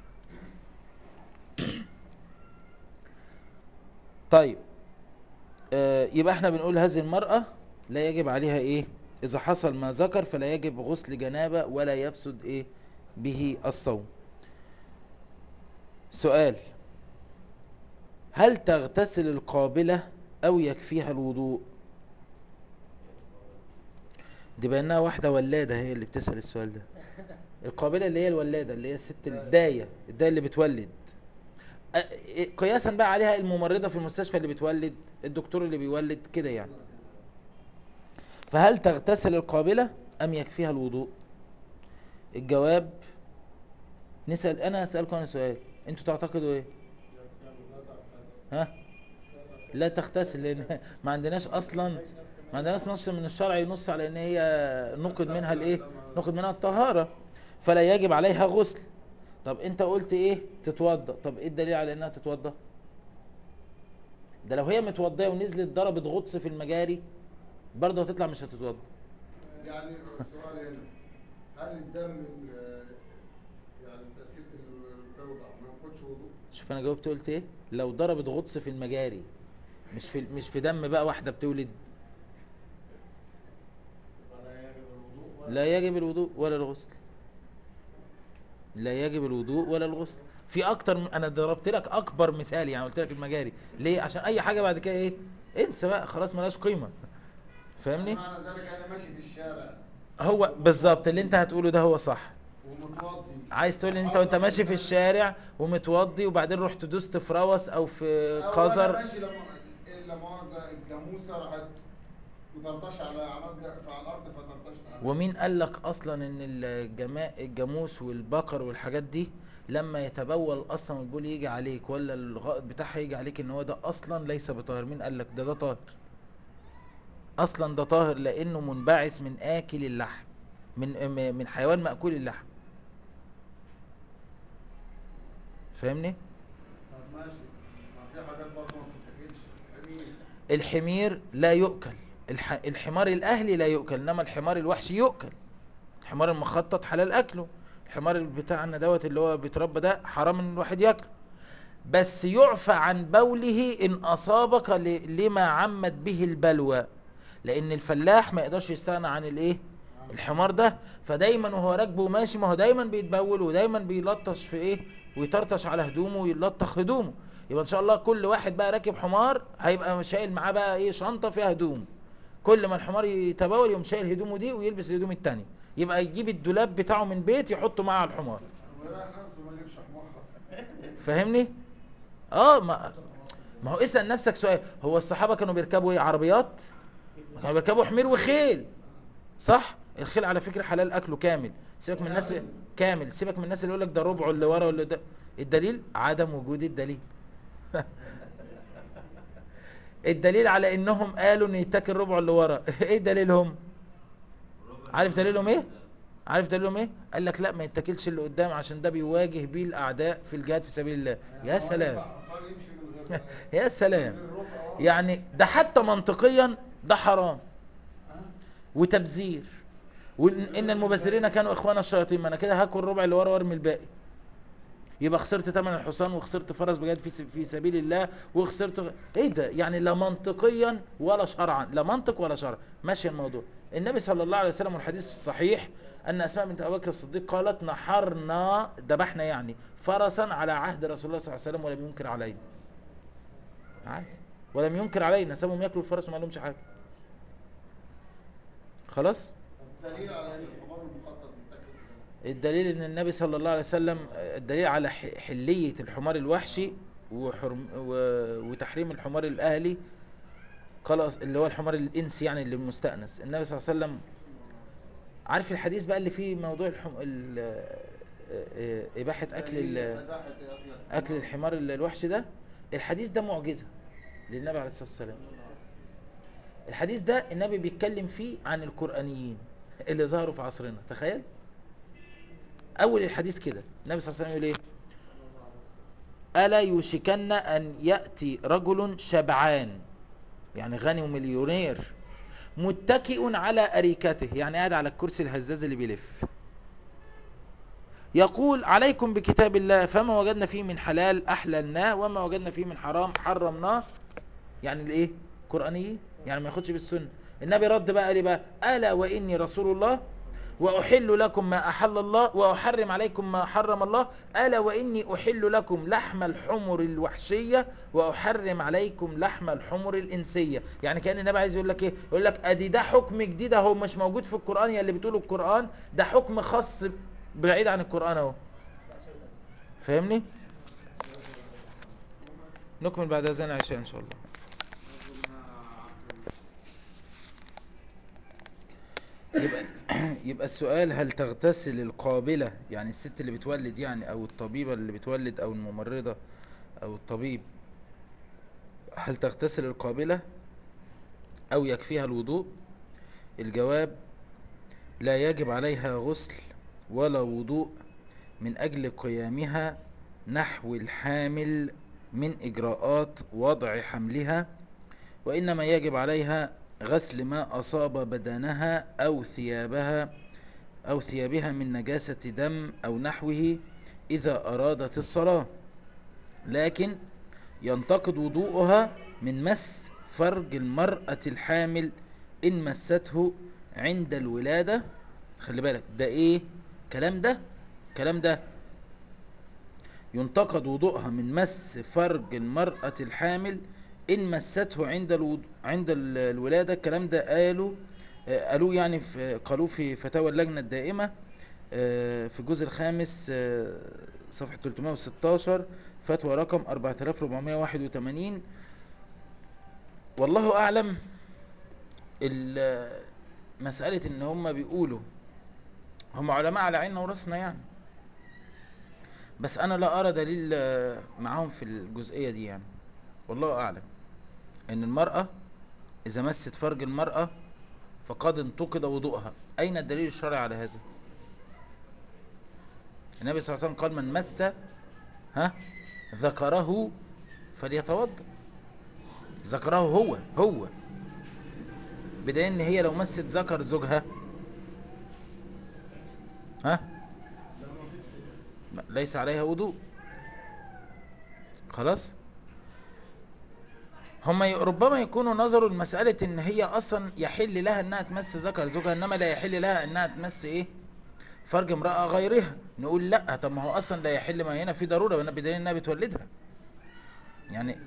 طيب آه يبقى احنا بنقول هذه المرأة لا يجب عليها ايه؟ اذا حصل ما ذكر فلا يجب غسل جنابة ولا يفسد ايه به الصوم. سؤال: هل تغتسل القابلة او يكفيها الوضوء؟ دي بانها واحدة ولادة هي اللي بتسأل السؤال ده. القابلة اللي هي الولادة، اللي هي الست الداية، الداية اللي بتولد. أ- قياسا بقى عليها الممرضة في المستشفى اللي بتولد، الدكتور اللي بيولد كده يعني. فهل تغتسل القابلة ام يكفيها الوضوء؟ الجواب، نسأل، انا هسألكم انا سؤال، انتوا تعتقدوا ايه؟ ها؟ لا تغتسل، لان ما عندناش اصلا، ما عندناش نص من الشرع ينص على ان هي نقد منها الايه؟ نقد منها الطهارة، فلا يجب عليها غسل. طب انت قلت ايه؟ تتوضا. طب ايه الدليل على انها تتوضا؟ ده لو هي متوضيه ونزلت ضربت غطس في المجاري برضه هتطلع مش هتتوضا. يعني سؤال هنا، هل الدم ال- يعني تأثير اللي بتوضع ما ياخدش وضوء؟ شوف انا جاوبت قلت ايه؟ لو ضربت غطس في المجاري، مش في مش في دم بقى واحده بتولد، ولا يجب الوضوء ولا لا يجب الوضوء ولا الغسل. لا يجب الوضوء ولا الغسل. في اكتر من- انا ضربت لك اكبر مثال، يعني قلت لك المجاري ليه؟ عشان اي حاجه بعد كده ايه؟ انسى بقى خلاص ملهاش قيمه. فاهمني؟ يعني معنى ذلك انا ماشي في الشارع هو بالظبط اللي انت هتقوله ده هو صح. ومتوضي، عايز تقول لي انت وانت وحصل ماشي إن في أنا- الشارع ومتوضي وبعدين رحت دوست في روس او في او انا قذر، ماشي لما الا مؤاخذه الجاموسه راحت وطرطش على عماد على الارض فطرطشت على ومين قال لك اصلا ان الجما... الجاموس والبقر والحاجات دي لما يتبول اصلا البول يجي عليك ولا الغائط بتاعها يجي عليك ان هو ده اصلا ليس بطاهر؟ مين قال لك ده؟ ده طاهر اصلا، ده طاهر لانه منبعث من اكل اللحم، من من حيوان مأكول اللحم. فاهمني؟ طب ماشي، ما في حاجات برضه ما بتتاكلش حمير. الحمير لا يؤكل. الح... الحمار الاهلي لا يؤكل، انما الحمار الوحشي يؤكل. الحمار المخطط حلال اكله، الحمار بتاعنا دوت اللي هو بيتربى ده حرام ان الواحد ياكله، بس يعفى عن بوله ان اصابك ل... لما عمت به البلوى، لان الفلاح ما يقدرش يستغنى عن الايه؟ الحمار ده، فدايما وهو راكبه ماشي ما هو دايما بيتبول ودايما بيلطش في ايه؟ ويطرطش على هدومه ويلطخ هدومه. يبقى ان شاء الله كل واحد بقى راكب حمار هيبقى شايل معاه بقى ايه؟ شنطه فيها هدوم، كل ما الحمار يتبول يقوم شايل هدومه دي ويلبس الهدوم التانية، يبقى يجيب الدولاب بتاعه من بيت يحطه معاه على الحمار. ويريح نفسه ما يجيبش حمار خالص. فاهمني؟ اه ما ما هو اسأل نفسك سؤال، هو الصحابة كانوا بيركبوا ايه؟ عربيات؟ كانوا بيركبوا حمير وخيل، صح؟ الخيل على فكرة حلال اكله كامل، سيبك من الناس كامل، سيبك من الناس اللي يقول لك ده ربعه اللي ورا واللي ده. الدليل عدم وجود الدليل. الدليل على انهم قالوا ان يتاكل ربعه اللي ورا ايه دليلهم؟ الربع عارف اللي دليلهم ورا ايه؟ ده. عارف دليلهم ايه؟ قال لك لا ما يتاكلش اللي قدام عشان ده بيواجه بيه الاعداء في الجهاد في سبيل الله. يا هو سلام. ينفع حصان يمشي من غير يا سلام. من غير ربع ورا؟ يعني ده حتى منطقيا ده حرام ها؟ وتبذير، وان المبذرين كانوا اخوان الشياطين، ما انا كده هاكل الربع اللي ورا وارمي الباقي، يبقى خسرت ثمن الحصان وخسرت فرس بجد في س- في سبيل الله وخسرت ايه ده؟ يعني لا منطقيا ولا شرعا، لا منطق ولا شرع، ماشي الموضوع. النبي صلى الله عليه وسلم والحديث الصحيح أن أسماء بنت أبي بكر الصديق قالت نحرنا ذبحنا يعني فرسا على عهد رسول الله صلى الله عليه وسلم ولم ينكر علينا. عادي، ولم ينكر علينا، سابهم ياكلوا الفرس وما لهمش حاجة. خلاص. الدليل على ان الحمار المخطط متاكل. الدليل ان النبي صلى الله عليه وسلم، الدليل على ح- حلية الحمار الوحشي وحرم و- وتحريم الحمار الأهلي، قال اللي هو الحمار الإنسي يعني اللي المستأنس. النبي صلى الله عليه وسلم، عارف الحديث بقى اللي فيه موضوع الحم... ال... آه، إباحة أكل ال... أكل الحمار الوحشي ده، الحديث ده معجزة للنبي عليه الصلاة والسلام. الحديث ده النبي بيتكلم فيه عن القرآنيين اللي ظهروا في عصرنا. تخيل أول الحديث كده النبي صلى الله عليه وسلم يقول إيه؟ ألا يوشكن أن يأتي رجل شبعان، يعني غني ومليونير، متكئ على أريكته، يعني قاعد على الكرسي الهزاز اللي بيلف، يقول عليكم بكتاب الله فما وجدنا فيه من حلال أحللناه وما وجدنا فيه من حرام حرمناه. يعني الايه؟ قرآنية، يعني ما ياخدش بالسنة. النبي رد بقى قال بقى ألا وإني رسول الله وأحل لكم ما أحل الله وأحرم عليكم ما حرم الله، ألا وإني أحل لكم لحم الحمر الوحشية وأحرم عليكم لحم الحمر الإنسية. يعني كأن النبي عايز يقول لك إيه؟ يقول لك أدي ده حكم جديد أهو مش موجود في القرآن، يا اللي بتقولوا القرآن ده حكم خاص بعيد عن القرآن أهو. فاهمني؟ نكمل بعد أذان العشاء إن شاء الله. يبقى يبقى السؤال هل تغتسل القابلة، يعني الست اللي بتولد يعني، او الطبيبة اللي بتولد او الممرضة او الطبيب، هل تغتسل القابلة او يكفيها الوضوء؟ الجواب لا يجب عليها غسل ولا وضوء من اجل قيامها نحو الحامل من اجراءات وضع حملها، وانما يجب عليها غسل ما اصاب بدنها او ثيابها أو ثيابها من نجاسة دم أو نحوه إذا أرادت الصلاة، لكن ينتقد وضوءها من مس فرج المرأة الحامل إن مسته عند الولادة. خلي بالك ده إيه كلام ده؟ كلام ده ينتقد وضوءها من مس فرج المرأة الحامل إن مسته عند الوض... عند الولادة. الكلام ده قالوا قالوا يعني في قالوا في فتاوى اللجنة الدائمة في الجزء الخامس صفحة ثلاثمائة وستة عشر، فتوى رقم أربعة آلاف وأربعمائة وواحد وثمانين. والله أعلم. مسألة إن هم بيقولوا هم علماء على عيننا وراسنا يعني، بس أنا لا أرى دليل معاهم في الجزئية دي يعني. والله أعلم إن المرأة إذا مست فرج المرأة فقد انتقد وضوءها. أين الدليل الشرعي على هذا؟ النبي صلى الله عليه وسلم قال من مس ها ذكره فليتوضا. ذكره هو هو بدليل ان هي لو مست ذكر زوجها ها ليس عليها وضوء. خلاص. هم ربما يكونوا نظروا المسألة ان هي اصلا يحل لها انها تمس ذكر زوجها، انما لا يحل لها انها تمس ايه فرج امرأة غيرها. نقول لا، طب ما هو اصلا لا يحل، ما هنا في ضرورة بدليل انها بتولدها يعني.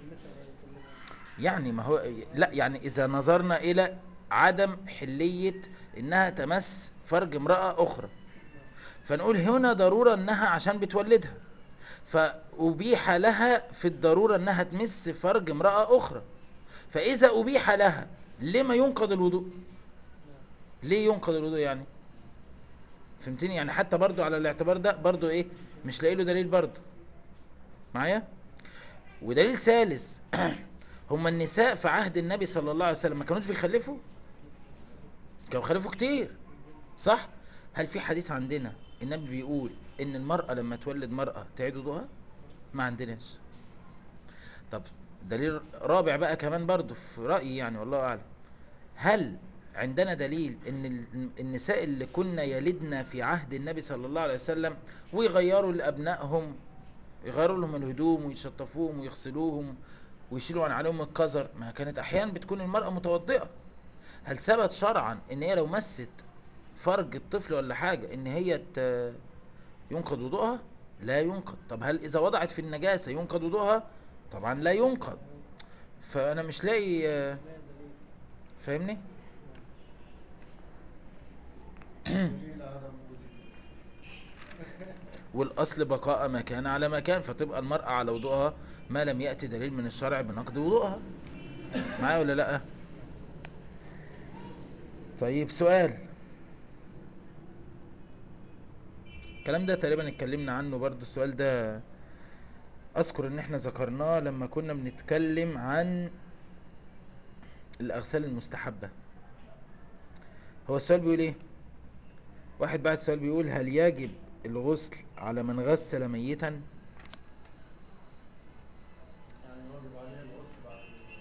يعني ما هو لا، يعني اذا نظرنا الى عدم حلية انها تمس فرج امرأة اخرى، فنقول هنا ضرورة انها عشان بتولدها، فأبيح لها في الضرورة انها تمس فرج امرأة اخرى. فاذا ابيح لها لما ينقض الوضوء؟ ليه ينقض الوضوء يعني؟ فهمتني يعني؟ حتى برضو على الاعتبار ده برضو ايه مش لاقي له دليل برضو معايا. ودليل ثالث هم النساء في عهد النبي صلى الله عليه وسلم ما كانوش بيخلفوا؟ كانوا بيخلفوا كتير صح؟ هل في حديث عندنا النبي بيقول ان المرأة لما تولد مرأة تعيد وضوءها؟ ما عندناش. طب دليل رابع بقى كمان برضو في رأيي يعني والله أعلم، هل عندنا دليل ان النساء اللي كنا يلدنا في عهد النبي صلى الله عليه وسلم ويغيروا لأبنائهم، يغيروا لهم الهدوم ويشطفوهم ويغسلوهم ويشيلوا عن عليهم القذر، ما كانت احيانا بتكون المرأة متوضئة، هل ثبت شرعا ان هي لو مست فرج الطفل ولا حاجة ان هي ت- ينقض وضوءها؟ لا ينقض. طب هل اذا وضعت في النجاسة ينقض وضوءها؟ طبعا لا ينقض. فانا مش لاقي آه، فاهمني؟ دليل عدم وجود. والاصل بقاء ما كان على ما كان، فتبقى المرأة على وضوءها ما لم يأتي دليل من الشرع بنقض وضوءها. معايا ولا لا؟ طيب سؤال. الكلام ده تقريبا اتكلمنا عنه برضو. السؤال ده اذكر ان احنا ذكرناه لما كنا بنتكلم عن الاغسال المستحبة. هو السؤال بيقول ايه؟ واحد بعت سؤال بيقول: هل يجب الغسل على من غسل ميتا؟ يعني واجب عليه الغسل بعد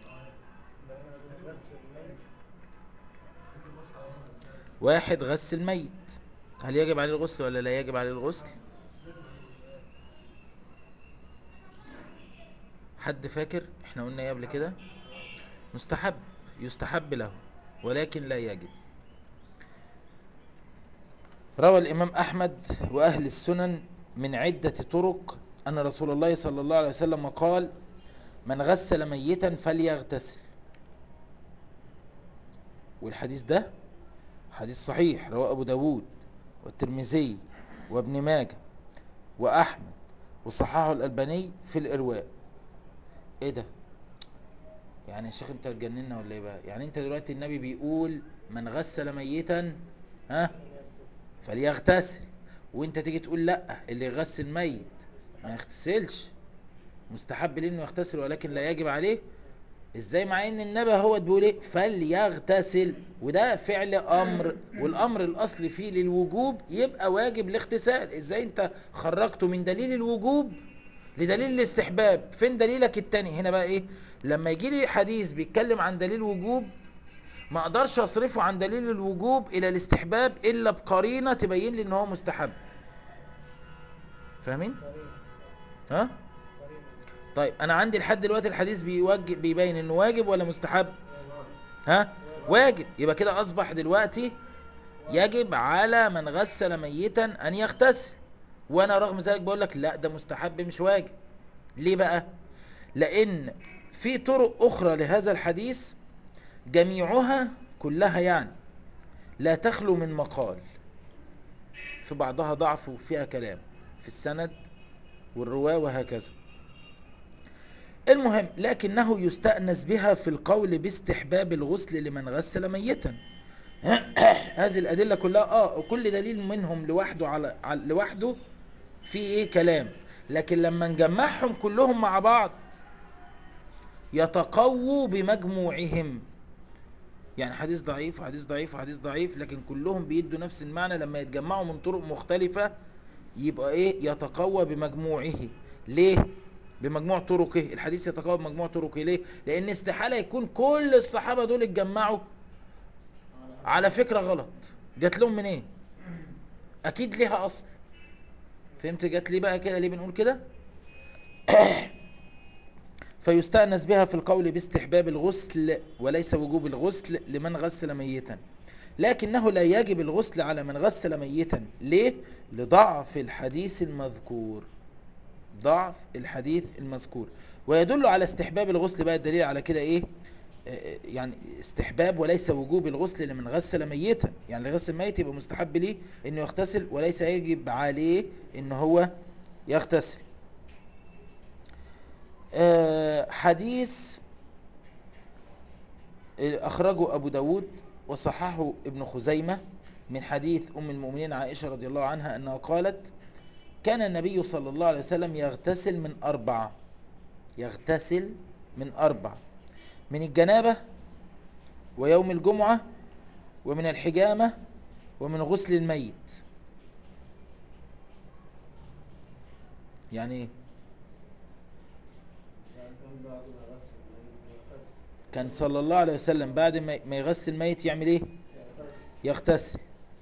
بس الميت واحد غسل ميت، هل يجب عليه الغسل ولا لا يجب عليه الغسل؟ حد فاكر احنا قلنا ايه قبل كده؟ مستحب، يستحب له ولكن لا يجب. روى الامام احمد واهل السنن من عدة طرق ان رسول الله صلى الله عليه وسلم قال: من غسل ميتا فليغتسل. والحديث ده حديث صحيح، رواه ابو داود والترمذي وابن ماجه واحمد وصححه الالباني في الارواء. ايه ده؟ يعني يا شيخ انت هتجننا ولا ايه بقى؟ يعني انت دلوقتي النبي بيقول من غسل ميتا ها فليغتسل، وانت تيجي تقول لا، اللي يغسل ميت ما يغتسلش، مستحب ليه انه يغتسل ولكن لا يجب عليه؟ ازاي مع ان النبي هو بيقول ايه؟ فليغتسل، وده فعل امر، والامر الاصلي فيه للوجوب، يبقى واجب الاغتسال. ازاي انت خرجته من دليل الوجوب لدليل الاستحباب؟ فين دليلك التاني هنا بقى؟ ايه لما يجي لي حديث بيتكلم عن دليل وجوب ما اقدرش اصرفه عن دليل الوجوب الى الاستحباب الا بقرينه تبين لي ان هو مستحب. فاهمين؟ ها؟ طيب انا عندي لحد دلوقتي الحديث بيوجب بيبين انه واجب ولا مستحب؟ ها؟ واجب. يبقى كده اصبح دلوقتي يجب على من غسل ميتا ان يغتسل، وانا رغم ذلك بقول لك لا، ده مستحب مش واجب. ليه بقى؟ لان في طرق اخرى لهذا الحديث جميعها كلها يعني لا تخلو من مقال، في بعضها ضعف وفيها كلام في السند والرواة وهكذا. المهم، لكنه يستأنس بها في القول باستحباب الغسل لمن غسل ميتا. هذه الأدلة كلها اه وكل دليل منهم لوحده على, على لوحده في ايه كلام، لكن لما نجمعهم كلهم مع بعض يتقووا بمجموعهم. يعني حديث ضعيف وحديث ضعيف وحديث ضعيف، لكن كلهم بيدوا نفس المعنى، لما يتجمعوا من طرق مختلفة يبقى ايه؟ يتقوى بمجموعه. ليه؟ بمجموع طرقه. الحديث يتقوى بمجموع طرقه ليه؟ لان استحالة يكون كل الصحابة دول اتجمعوا على فكرة غلط. جات لهم من ايه؟ اكيد ليها اصل. فهمت جات ليه بقى كده؟ ليه بنقول كده؟ فيستأنس بها في القول باستحباب الغسل وليس وجوب الغسل لمن غسل ميتا، لكنه لا يجب الغسل على من غسل ميتا. ليه؟ لضعف الحديث المذكور، ضعف الحديث المذكور. ويدل على استحباب الغسل بقى الدليل على كده ايه؟ آه، يعني استحباب وليس وجوب الغسل لمن غسل ميتا. يعني اللي غسل ميت يبقى مستحب ليه انه يغتسل وليس يجب عليه ان هو يغتسل. آه، حديث أخرجه أبو داود وصححه ابن خزيمة من حديث أم المؤمنين عائشة رضي الله عنها أنها قالت: كان النبي صلى الله عليه وسلم يغتسل من أربعة، يغتسل من أربعة: من الجنابة، ويوم الجمعة، ومن الحجامة، ومن غسل الميت. يعني ايه؟ يعني كان بعد ما غسل الميت يغتسل. كان صلى الله عليه وسلم بعد ما ما يغسل الميت يعمل ايه؟ يغتسل. يغتسل.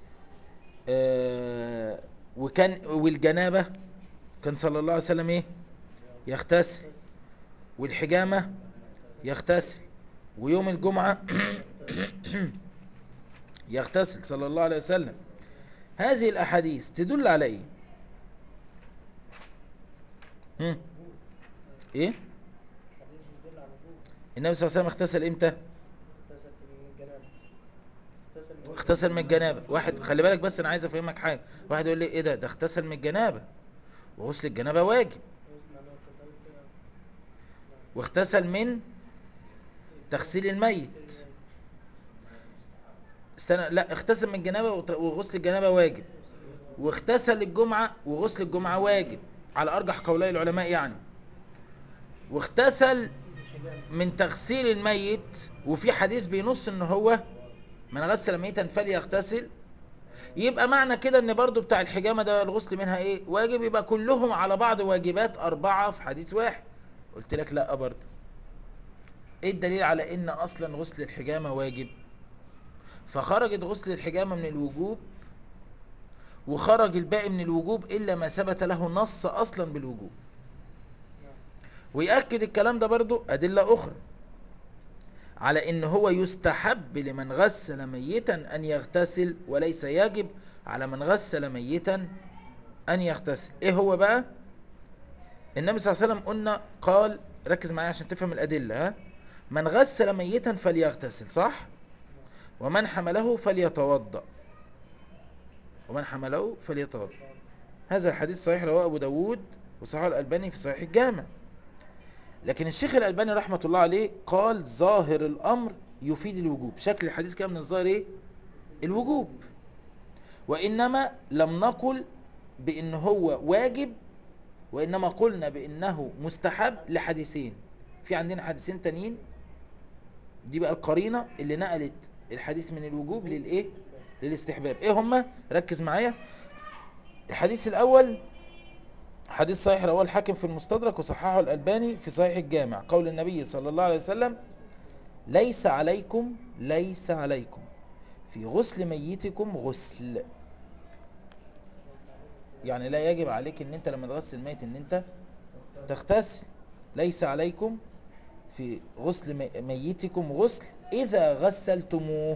آه وكان والجنابة كان صلى الله عليه وسلم ايه؟ يغتسل. والحجامة يغتسل. ويوم الجمعة يغتسل صلى الله عليه وسلم. هذه الأحاديث تدل على إيه؟ هم؟ إيه؟ حديث يدل على وجوب النبي صلى الله عليه وسلم اغتسل إمتى؟ اغتسل من الجنابة اغتسل من اغتسل من الجنابة. واحد خلي بالك بس أنا عايز أفهمك حاجة. واحد يقول لي إيه ده؟ ده اغتسل من الجنابة، وغسل الجنابة واجب، معناه كتبت واغتسل من تغسيل الميت. استنى، لا، اغتسل من الجنابة وت- وغسل الجنابة واجب، واغتسل الجمعة وغسل الجمعة واجب على أرجح قولي العلماء يعني، واغتسل من تغسيل الميت، وفي حديث بينص ان هو من غسل ميتا فليغتسل. يبقى معنى كده ان برضو بتاع الحجامة ده الغسل منها ايه؟ واجب. يبقى كلهم على بعض واجبات اربعة في حديث واحد. قلت لك لا برضو. ايه الدليل على ان اصلا غسل الحجامة واجب؟ فخرجت غسل الحجامة من الوجوب، وخرج الباقي من الوجوب الا ما ثبت له نص اصلا بالوجوب. ويأكد الكلام ده برضو ادلة اخرى على ان هو يستحب لمن غسل ميتا ان يغتسل، وليس يجب على من غسل ميتا ان يغتسل. ايه هو بقى؟ النبي صلى الله عليه وسلم قلنا قال، ركز معايا عشان تفهم الادله، ها؟ من غسل ميتا فليغتسل، صح؟ ومن حمله فليتوضا، ومن حمله فليتوضا. هذا الحديث صحيح، رواه ابو داود وصححه الالباني في صحيح الجامع. لكن الشيخ الالباني رحمه الله عليه قال ظاهر الامر يفيد الوجوب. شكل الحديث كده من الظاهر ايه؟ الوجوب. وإنما لم نقل بأنه هو واجب، وإنما قلنا بأنه مستحب لحديثين. في عندنا حديثين تانيين، دي بقى القرينة اللي نقلت الحديث من الوجوب للإيه؟ للاستحباب. إيه هما؟ ركز معايا. الحديث الأول حديث صحيح رواه الحاكم في المستدرك وصححه الألباني في صحيح الجامع، قول النبي صلى الله عليه وسلم: ليس عليكم ليس عليكم في غسل ميتكم غسل. يعني لا يجب عليك ان انت لما تغسل ميت ان انت تغتسل. ليس عليكم في غسل مي- ميتكم غسل اذا غسلتموه،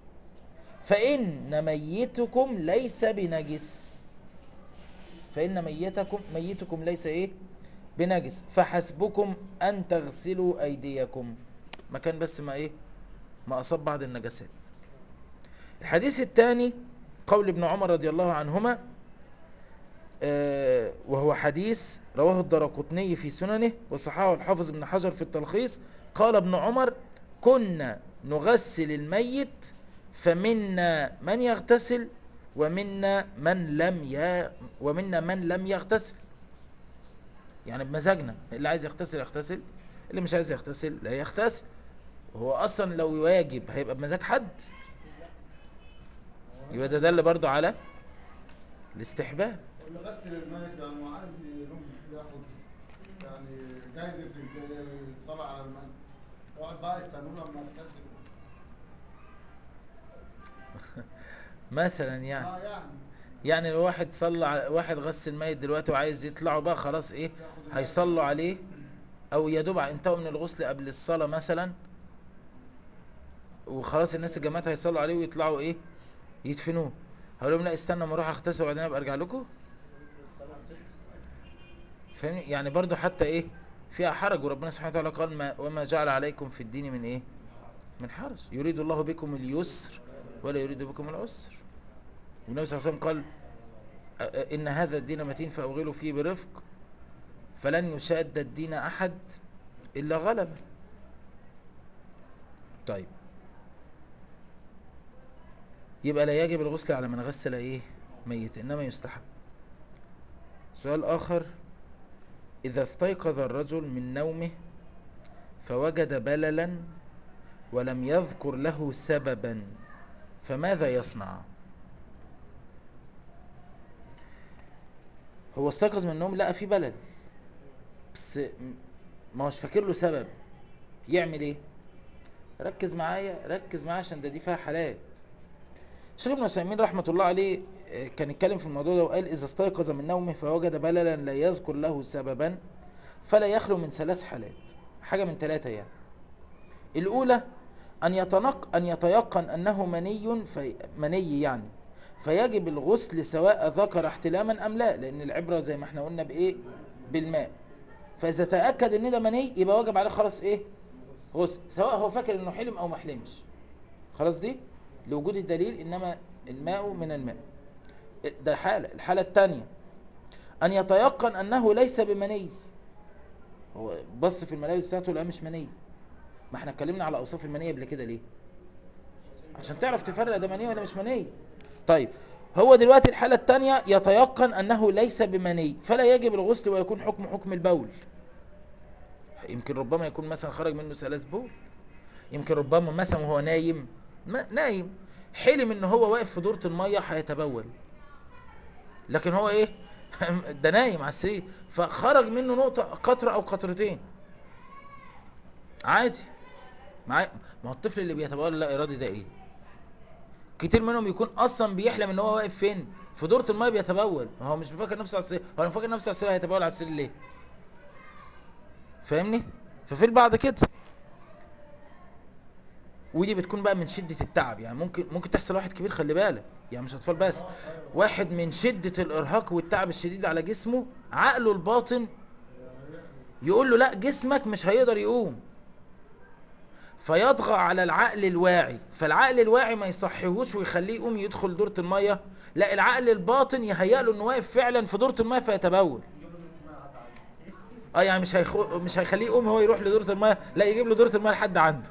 فان ميتكم ليس بنجس. فان ميتكم ميتكم ليس ايه؟ بنجس. فحسبكم ان تغسلوا ايديكم، مكان بس ما ايه؟ ما اصاب بعض النجاسات. الحديث الثاني قول ابن عمر رضي الله عنهما، آه، وهو حديث رواه الدرقطني في سننه وصححه الحافظ ابن حجر في التلخيص. قال ابن عمر: كنا نغسل الميت فمنا من يغتسل ومنا من لم ي... ومنا من لم يغتسل. يعني بمزاجنا، اللي عايز يغتسل يغتسل، اللي مش عايز يغتسل لا يغتسل. وهو اصلا لو واجب هيبقى بمزاج حد، يبقى ده دل برضو على الاستحباب. واللي غسل الميت يعني وعايز يروح ياخد يعني جايزة الج- الصلاة على الميت، يقعد بقى يستنوا لما يغتسل. مثلا يعني اه يعني يعني لو واحد صلى على واحد غسل ميت دلوقتي وعايز يطلعوا بقى خلاص، ايه هيصلوا عليه، او يا دوب انتهوا من الغسل قبل الصلاة مثلا، وخلاص الناس الجماعات هيصلوا عليه ويطلعوا ايه يدفنوه. هقول لهم لا استنى ما اروح اغتسل وبعدين ابقى ارجع لكم. فاهمني؟ يعني برضو حتى ايه فيها حرج. وربنا سبحانه وتعالى قال: ما وما جعل عليكم في الدين من ايه؟ من حرج، يريد الله بكم اليسر ولا يريد بكم العسر. والنبي صلى الله عليه وسلم قال: أ- أ- ان هذا الدين متين فاوغلوا فيه برفق، فلن يشاد الدين احد الا غلبه. طيب، يبقى لا يجب الغسل على من غسل ايه؟ ميت، انما يستحب. سؤال اخر: اذا استيقظ الرجل من نومه فوجد بللا ولم يذكر له سببا فماذا يصنع؟ هو استيقظ من النوم لقى فيه بلل، بس م- ما هوش فاكر له سبب، يعمل ايه؟ ركز معايا ركز معايا عشان ده دي فيها حالات. الشيخ ابن عثيمين رحمة الله عليه آه، كان يتكلم في الموضوع ده وقال: إذا استيقظ من نومه فوجد بللا لا يذكر له سببا فلا يخلو من ثلاث حالات. حاجة من ثلاثة يعني. الأولى أن يتنق أن يتيقن أنه مني في مني يعني فيجب الغسل سواء ذكر احتلاما ام لا، لان العبرة زي ما احنا قلنا بايه؟ بالماء. فاذا تأكد ان ده مني يبقى واجب عليه خلاص ايه؟ غسل، سواء هو فاكر انه حلم او ما حلمش. خلاص دي لوجود الدليل، انما الماء من الماء. ده حالة. الحالة الثانية ان يتيقن انه ليس بمني. هو بص في الملابس بتاعته لا مش مني. ما احنا اتكلمنا على اوصاف المنية قبل كده ليه؟ عشان تعرف تفرق ده مني ولا مش مني. طيب هو دلوقتي الحالة الثانية يتيقن انه ليس بمني، فلا يجب الغسل ويكون حكم حكم البول. يمكن ربما يكون مثلا خرج منه ثلاث بول، يمكن ربما مثلا وهو نايم ما نايم حلم ان هو واقف في دورة المية هيتبول، لكن هو ايه؟ ده نايم على السرير، فخرج منه نقطة قطرة او قطرتين عادي. معايا؟ ما هو الطفل اللي بيتبول لا ارادي ده ايه؟ كتير منهم يكون اصلا بيحلم ان هو واقف فين؟ في دورة المية بيتبول. ما هو مش بيفكر نفسه على السرير. هو لو فاكر نفسه على السرير هيتبول على السرير ليه؟ فاهمني؟ ففي البعض كده. ودي بتكون بقى من شدة التعب، يعني ممكن ممكن تحصل واحد كبير، خلي بالك، يعني مش اطفال بس، واحد من شدة الارهاق والتعب الشديد على جسمه عقله الباطن يقول له لا جسمك مش هيقدر يقوم، فيطغى على العقل الواعي، فالعقل الواعي ما يصحيهوش ويخليه يقوم يدخل دورة المية، لا العقل الباطن يهيأ له انه واقف فعلا في دورة المية فيتبول. اه يعني مش هيخو... مش هيخليه يقوم هو يروح لدورة المية، لا يجيب له دورة المية لحد عنده.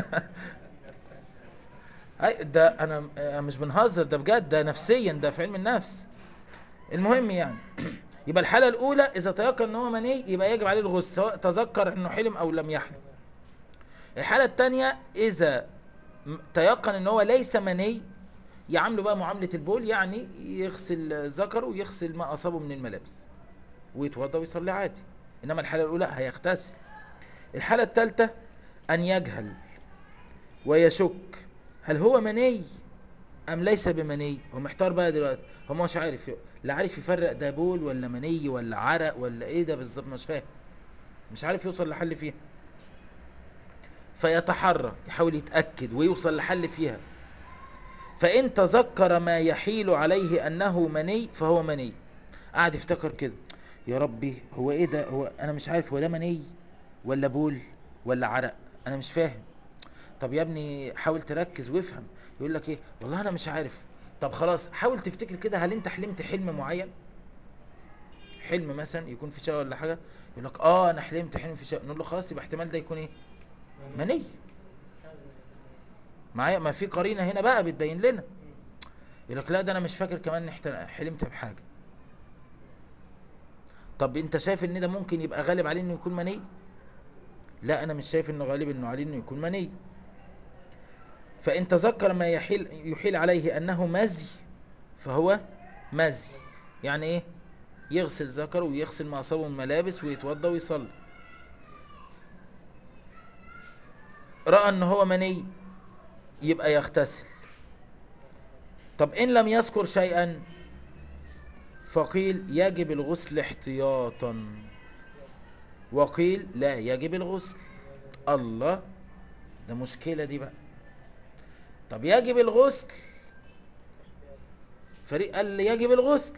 اي ده انا أنا مش بنهزر، ده بجد، ده نفسيا، ده في علم النفس. المهم يعني يبقى الحالة الأولى إذا تيقن إن هو مني يبقى يجب عليه الغسل سواء تذكر إنه حلم أو لم يحلم. الحالة الثانية إذا تيقن إن هو ليس مني يعامله بقى معاملة البول، يعني يغسل ذكره ويغسل ما أصابه من الملابس ويتوضأ ويصلي عادي. إنما الحالة الأولى هيغتسل. الحالة الثالثة أن يجهل ويشك هل هو مني أم ليس بمني. هو محتار بقى دلوقتي، هو مش عارف، لا عارف يفرق ده بول ولا مني ولا عرق ولا ايه ده بالظبط، مش فاهم، مش عارف يوصل لحل فيها. فيتحرى يحاول يتأكد ويوصل لحل فيها. فإن تذكر ما يحيل عليه أنه مني فهو مني. قاعد يفتكر كده، يا ربي هو ايه ده، هو انا مش عارف هو ده مني ولا بول ولا عرق، انا مش فاهم. طب يا ابني حاول تركز وافهم. يقول لك ايه؟ والله انا مش عارف. طب خلاص حاول تفتكر كده، هل انت حلمت حلم معين؟ حلم مثلا يكون في شقه ولا حاجه. يقول لك اه انا حلمت حلم في شقه. نقول له خلاص يبقى احتمال ده يكون ايه؟ مني. معايا؟ ما في قرينه هنا بقى بتبين لنا. يقول لك لا ده انا مش فاكر كمان ان حلمت بحاجه. طب انت شايف ان ده ممكن يبقى غالب عليه انه يكون مني؟ لا انا مش شايف انه غالب انه عليه انه يكون مني. فان تذكر ما يحيل يحيل عليه انه مزي فهو مزي. يعني ايه؟ يغسل ذكره ويغسل ما اصابه من ملابس ويتوضا ويصلي. راى ان هو مني يبقى يغتسل. طب ان لم يذكر شيئا فقيل يجب الغسل احتياطا، وقيل لا يجب الغسل. الله، ده مشكلة دي بقى. طب يجب الغسل، فريق قال لي يجب الغسل،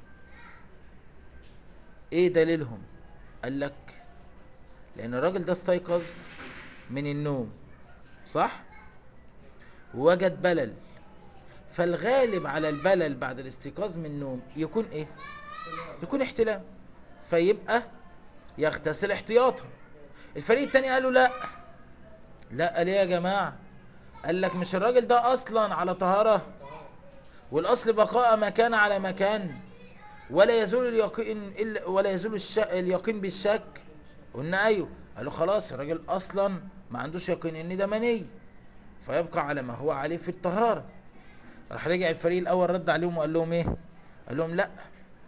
ايه دليلهم؟ قال لك لان الراجل ده استيقظ من النوم صح، ووجد بلل، فالغالب على البلل بعد الاستيقاظ من النوم يكون ايه؟ يكون احتلام، فيبقى يغتسل احتياطا. الفريق التاني قالوا لا. لا ليه يا جماعة؟ قال لك مش الراجل ده اصلا على طهارة، والاصل بقاء ما كان على مكان، ولا يزول اليقين إلا ولا يزول الش... اليقين بالشك. قلنا ايوه. قالوا خلاص الراجل اصلا ما عندوش يقين ان ده مني، فيبقى على ما هو عليه في الطهارة. راح رجع الفريق الاول رد عليهم وقال لهم ايه؟ قال لهم لا،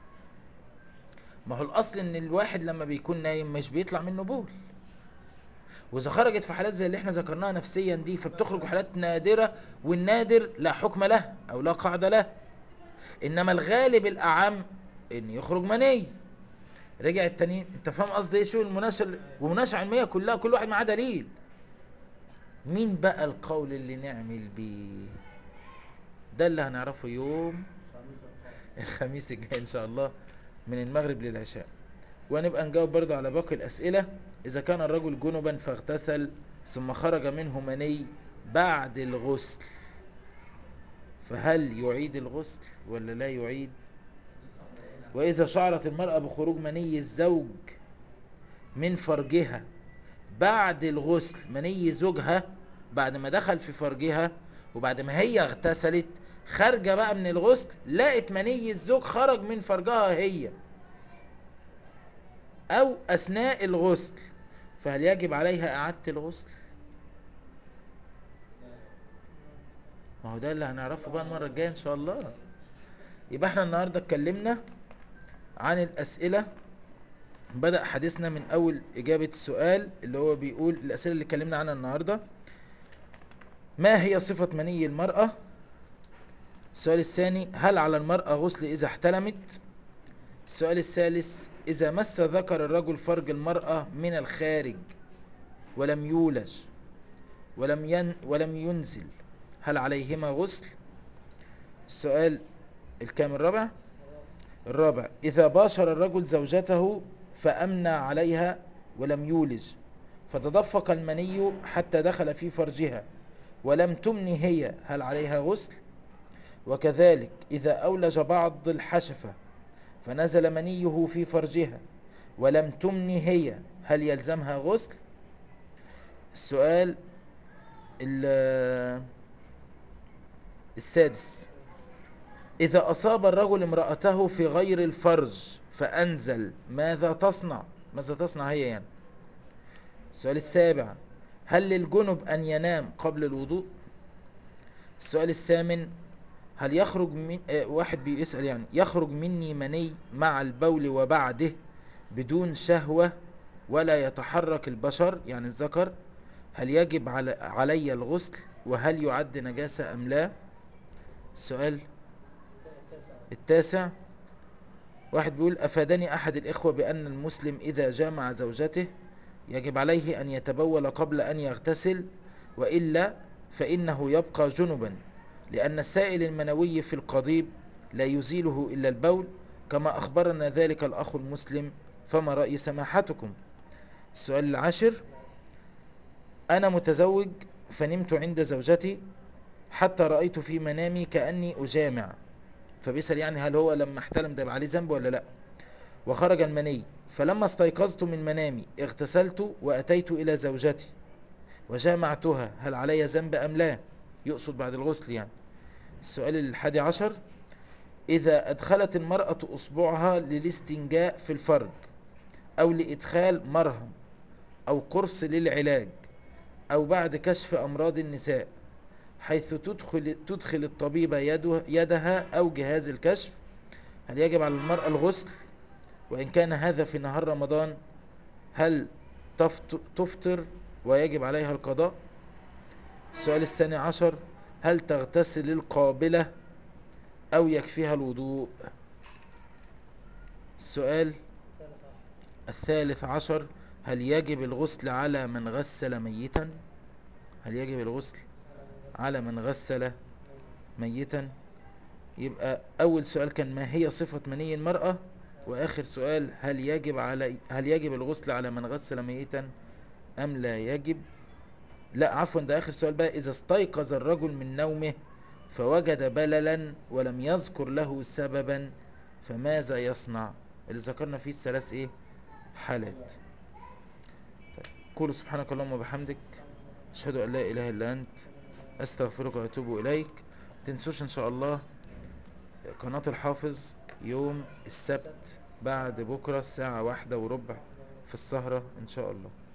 ما هو الاصل ان الواحد لما بيكون نايم مش بيطلع منه بول، واذا خرجت في حالات زي اللي احنا ذكرناها نفسيا دي فبتخرج حالات نادرة، والنادر لا حكم له او لا قاعدة له. انما الغالب الاعم ان يخرج مني. رجع التانيين، انت فاهم قصدي ايه؟ شو المناقشه ومناقشه علميه كلها، كل واحد معاه دليل. مين بقى القول اللي نعمل بيه؟ ده اللي هنعرفه يوم خميس القادم. الخميس الجاي ان شاء الله من المغرب للعشاء. ونبقى نجاوب برضو على باقي الاسئلة. اذا كان الرجل جنبا فاغتسل ثم خرج منه مني بعد الغسل، فهل يعيد الغسل ولا لا يعيد؟ واذا شعرت المرأة بخروج مني الزوج من فرجها بعد الغسل، مني زوجها بعد ما دخل في فرجها وبعد ما هي اغتسلت، خارجة بقى من الغسل لقت مني الزوج خرج من فرجها هي او اثناء الغسل، فهل يجب عليها اعادة الغسل؟ ما هو ده اللي هنعرفه بقى المرة الجاية ان شاء الله. يبقى احنا النهاردة اتكلمنا عن الاسئلة. بدأ حديثنا من اول اجابة السؤال اللي هو بيقول الاسئلة اللي اتكلمنا عنها النهاردة: ما هي صفة مني المرأة؟ السؤال الثاني: هل على المرأة غسل اذا احتلمت؟ السؤال الثالث: اذا مس ذكر الرجل فرج المرأة من الخارج ولم يولج ولم ين ولم ينزل، هل عليهما غسل؟ السؤال الكام الرابع؟ الرابع: إذا باشر الرجل زوجته فأمنى عليها ولم يولج فتدفق المني حتى دخل في فرجها ولم تمني هي، هل عليها غسل؟ وكذلك إذا أولج بعض الحشفة فنزل منيه في فرجها ولم تمني هي، هل يلزمها غسل؟ السؤال السادس: إذا أصاب الرجل امرأته في غير الفرج فأنزل ماذا تصنع؟ ماذا تصنع هي يعني؟ السؤال السابع: هل للجنب أن ينام قبل الوضوء؟ السؤال الثامن: هل يخرج من آه واحد بيسأل يعني يخرج مني مني مع البول وبعده بدون شهوة ولا يتحرك البشر يعني الذكر، هل يجب على علي الغسل وهل يعد نجاسة أم لا؟ السؤال التاسع: واحد بيقول أفادني أحد الإخوة بأن المسلم إذا جامع زوجته يجب عليه أن يتبول قبل أن يغتسل، وإلا فإنه يبقى جنبا، لأن السائل المنوي في القضيب لا يزيله إلا البول، كما أخبرنا ذلك الأخ المسلم، فما رأي سماحتكم؟ السؤال العاشر: أنا متزوج فنمت عند زوجتي حتى رأيت في منامي كأني أجامع، فبيسأل يعني هل هو لما احتلم ده يبقى عليه ذنب ولا لا؟ وخرج المني، فلما استيقظت من منامي اغتسلت وأتيت إلى زوجتي وجامعتها، هل علي ذنب أم لا؟ يقصد بعد الغسل يعني. السؤال الحادي عشر: إذا أدخلت المرأة أصبعها للاستنجاء في الفرج أو لإدخال مرهم أو قرص للعلاج أو بعد كشف أمراض النساء، حيث تدخل, تدخل الطبيبة يده يدها أو جهاز الكشف، هل يجب على المرأة الغسل؟ وإن كان هذا في نهار رمضان هل تفطر ويجب عليها القضاء؟ السؤال الثاني عشر: هل تغتسل القابلة أو يكفيها الوضوء؟ السؤال الثالث عشر: هل يجب الغسل على من غسل ميتا؟ هل يجب الغسل على من غسل ميتا؟ يبقى أول سؤال كان ما هي صفة مني المرأة، وآخر سؤال هل يجب علي هل يجب الغسل على من غسل ميتا أم لا يجب؟ لا عفوا، ده آخر سؤال بقى: إذا استيقظ الرجل من نومه فوجد بللا ولم يذكر له سببا فماذا يصنع؟ اللي ذكرنا فيه الثلاث ايه حالات. قولوا سبحانك اللهم وبحمدك اشهد ان لا اله الا انت استغفرك واتوب اليك. تنسوش ان شاء الله قناة الحافظ يوم السبت بعد بكرة الساعة واحدة وربع في السهرة ان شاء الله.